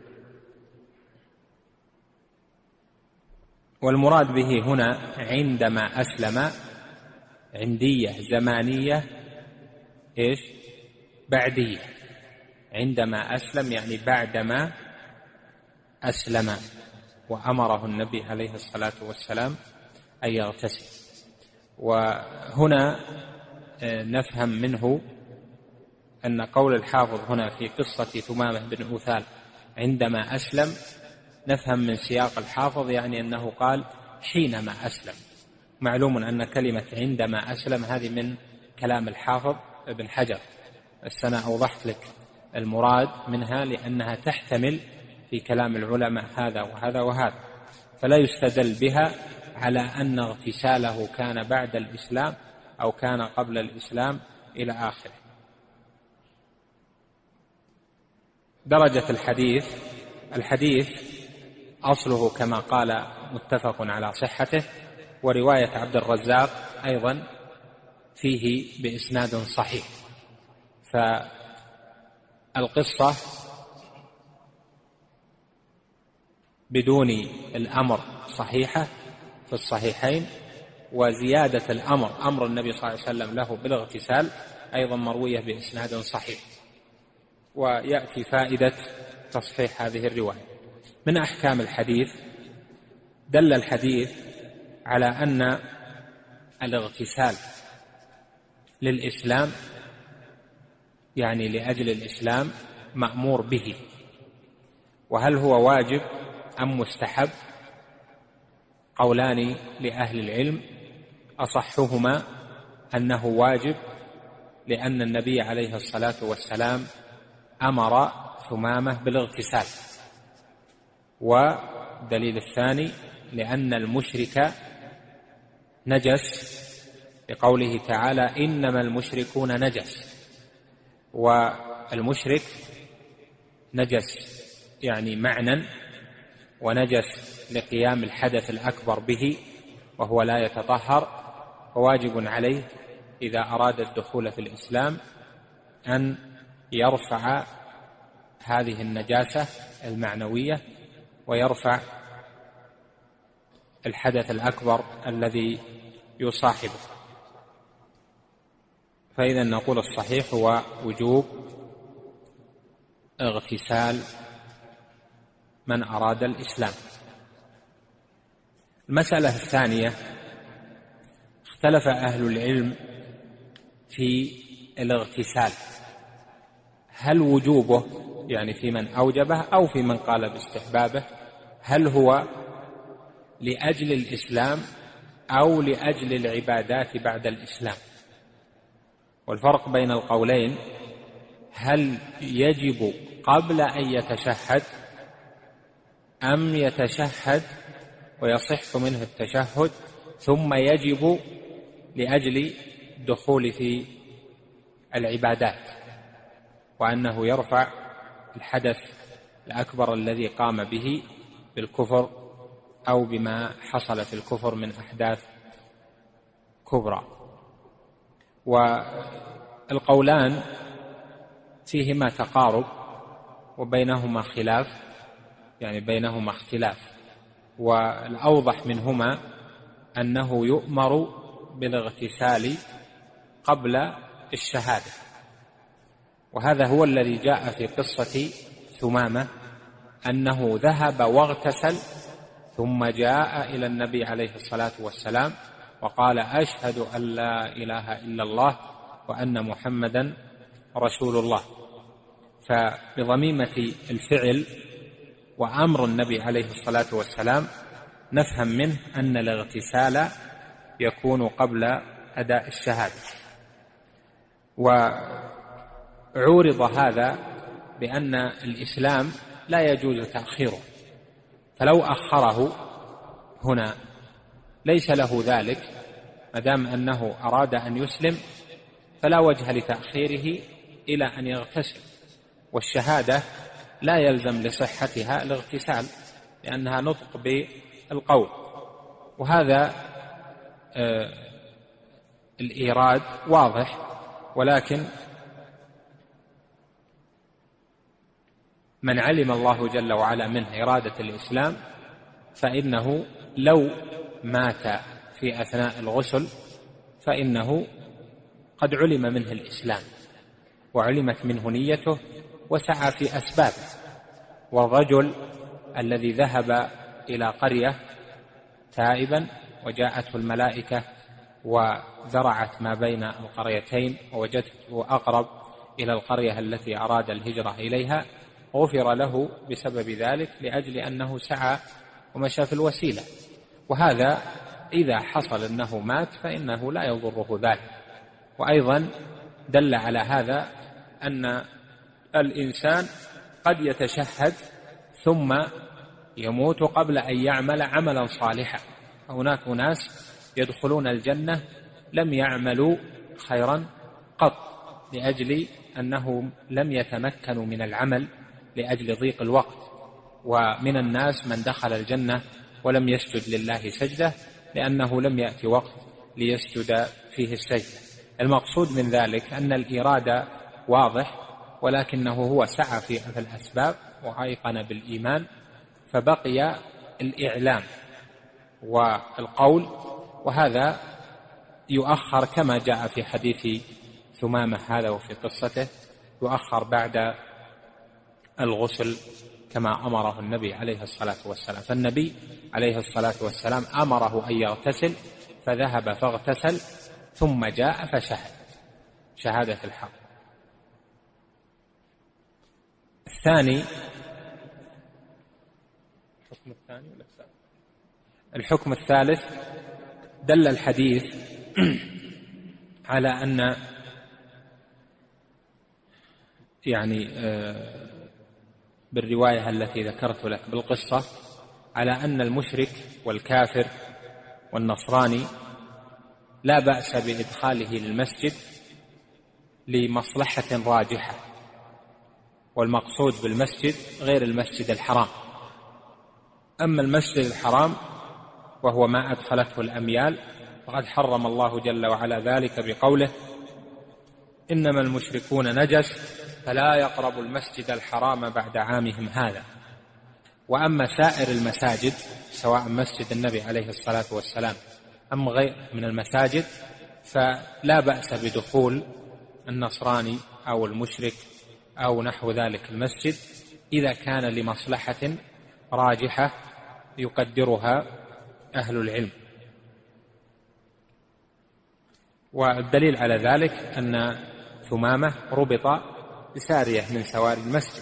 والمراد به هنا عندما أسلم عندية زمانية إيش؟ بعدية. عندما أسلم يعني بعدما أسلم وأمره النبي عليه الصلاة والسلام أن يغتسل. وهنا نفهم منه أن قول الحافظ هنا في قصة ثمامة بن أثال عندما أسلم، نفهم من سياق الحافظ يعني أنه قال حينما أسلم. معلوم أن كلمة عندما أسلم هذه من كلام الحافظ ابن حجر، بس أنا أوضحت لك المراد منها لأنها تحتمل في كلام العلماء هذا وهذا وهذا، فلا يستدل بها على أن اغتساله كان بعد الإسلام أو كان قبل الإسلام إلى آخره. درجة الحديث أصله كما قال متفق على صحته، ورواية عبد الرزاق أيضا فيه بإسناد صحيح. فالقصة بدون الأمر صحيحة في الصحيحين، وزيادة أمر النبي صلى الله عليه وسلم له بالاغتسال أيضا مروية بإسناد صحيح. ويأتي فائدة تصحيح هذه الرواية. من أحكام الحديث، دل الحديث على أن الاغتسال للإسلام، يعني لأجل الإسلام، مأمور به. وهل هو واجب أم مستحب؟ قولان لأهل العلم، أصحهما أنه واجب، لأن النبي عليه الصلاة والسلام أمر ثمامة بالاغتسال. والدليل الثاني لأن المشرك نجس، لقوله تعالى إنما المشركون نجس. والمشرك نجس يعني معنى، ونجس لقيام الحدث الأكبر به وهو لا يتطهر، وواجب عليه إذا أراد الدخول في الإسلام أن يرفع هذه النجاسة المعنوية ويرفع الحدث الأكبر الذي يصاحبه. فإذا نقول الصحيح هو وجوب اغتسال من أراد الإسلام. المسألة الثانية، اختلف أهل العلم في الاغتسال، هل وجوبه يعني في من أوجبه أو في من قال باستحبابه، هل هو لأجل الإسلام أو لأجل العبادات بعد الإسلام؟ والفرق بين القولين، هل يجب قبل أن يتشهد أم يتشهد ويصح منه التشهد ثم يجب لأجل الدخول في العبادات، وأنه يرفع الحدث الأكبر الذي قام به بالكفر أو بما حصل في الكفر من أحداث كبرى؟ والقولان فيهما تقارب وبينهما خلاف، يعني بينهما اختلاف. والأوضح منهما أنه يؤمر بالاغتسال قبل الشهادة، وهذا هو الذي جاء في قصة ثمامة، أنه ذهب واغتسل ثم جاء إلى النبي عليه الصلاة والسلام وقال أشهد أن لا إله إلا الله وأن محمدا رسول الله. فبضميمة الفعل وأمر النبي عليه الصلاة والسلام نفهم منه أن الاغتسال يكون قبل أداء الشهادة. وعورض هذا بأن الإسلام لا يجوز تأخيره، فلو أخره هنا ليس له ذلك، مدام أنه أراد أن يسلم فلا وجه لتأخيره إلى أن يغتسل. والشهادة لا يلزم لصحتها الاغتسال لأنها نطق بالقول، وهذا الإيراد واضح. ولكن من علم الله جل وعلا منه إرادة الإسلام فإنه لو مات في أثناء الغسل فإنه قد علم منه الإسلام وعلمت منه نيته وسعى في أسبابه. والرجل الذي ذهب إلى قرية تائبا وجاءته الملائكة وزرعت ما بين القريتين ووجدته أقرب إلى القرية التي أراد الهجرة إليها، غفر له بسبب ذلك لأجل أنه سعى ومشى في الوسيلة. وهذا إذا حصل أنه مات فإنه لا يضره ذلك. وأيضا دل على هذا أن الإنسان قد يتشهد ثم يموت قبل أن يعمل عملا صالحا. هناك ناس يدخلون الجنة لم يعملوا خيرا قط، لأجل أنهم لم يتمكنوا من العمل لأجل ضيق الوقت. ومن الناس من دخل الجنة ولم يسجد لله سجدة لأنه لم يأتي وقت ليسجد فيه السجدة. المقصود من ذلك أن الإرادة واضح، ولكنه هو سعى في الأسباب وأيقن بالإيمان، فبقي الإعلام والقول، وهذا يؤخر كما جاء في حديث ثمامة هذا وفي قصته، يؤخر بعد الغسل كما أمره النبي عليه الصلاة والسلام. فالنبي عليه الصلاة والسلام أمره أن يغتسل، فذهب فاغتسل ثم جاء فشهد شهادة الحق. الثاني الحكم الثالث، دل الحديث على أن بالرواية التي ذكرت لك بالقصة على أن المشرك والكافر والنصراني لا بأس بإدخاله للمسجد لمصلحة راجحة، والمقصود بالمسجد غير المسجد الحرام. أما المسجد الحرام وهو ما أدخلته الأميال فقد حرم الله جل وعلا ذلك بقوله: إنما المشركون نجس فلا يقربوا المسجد الحرام بعد عامهم هذا. وأما سائر المساجد سواء مسجد النبي عليه الصلاة والسلام أم غير من المساجد فلا بأس بدخول النصراني أو المشرك أو نحو ذلك المسجد إذا كان لمصلحة راجحة يقدرها أهل العلم. والدليل على ذلك أن ثمامة ربط بسارية من سواري المسجد،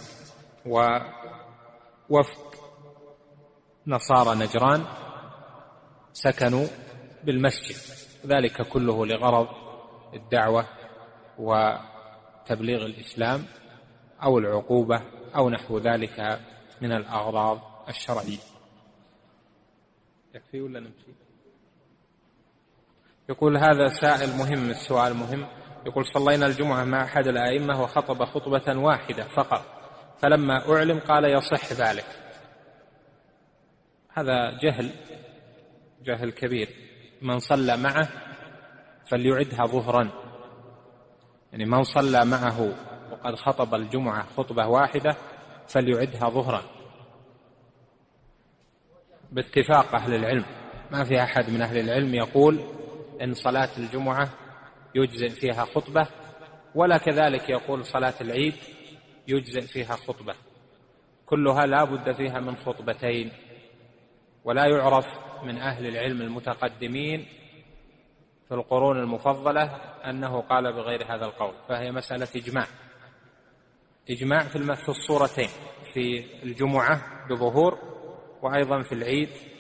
ووفد نصارى نجران سكنوا بالمسجد، ذلك كله لغرض الدعوة وتبليغ الإسلام أو العقوبة أو نحو ذلك من الأغراض الشرعية. يكفي ولا نمشي؟ يقول هذا سائل مهم، السؤال مهم. يقول: صلينا الجمعة مع أحد الأئمة وخطب خطبة واحدة فقط، فلما أعلم قال يصح ذلك. هذا جهل كبير. من صلى معه فليعدها ظهرا، يعني من صلى معه وقد خطب الجمعة خطبة واحدة فليعدها ظهرا باتفاق أهل العلم. ما في أحد من أهل العلم يقول إن صلاة الجمعة يجزئ فيها خطبة، ولا كذلك يقول صلاة العيد يجزئ فيها خطبة، كلها لا بد فيها من خطبتين. ولا يعرف من أهل العلم المتقدمين في القرون المفضلة أنه قال بغير هذا القول، فهي مسألة إجماع في الصورتين، في الجمعة بظهور وأيضا في العيد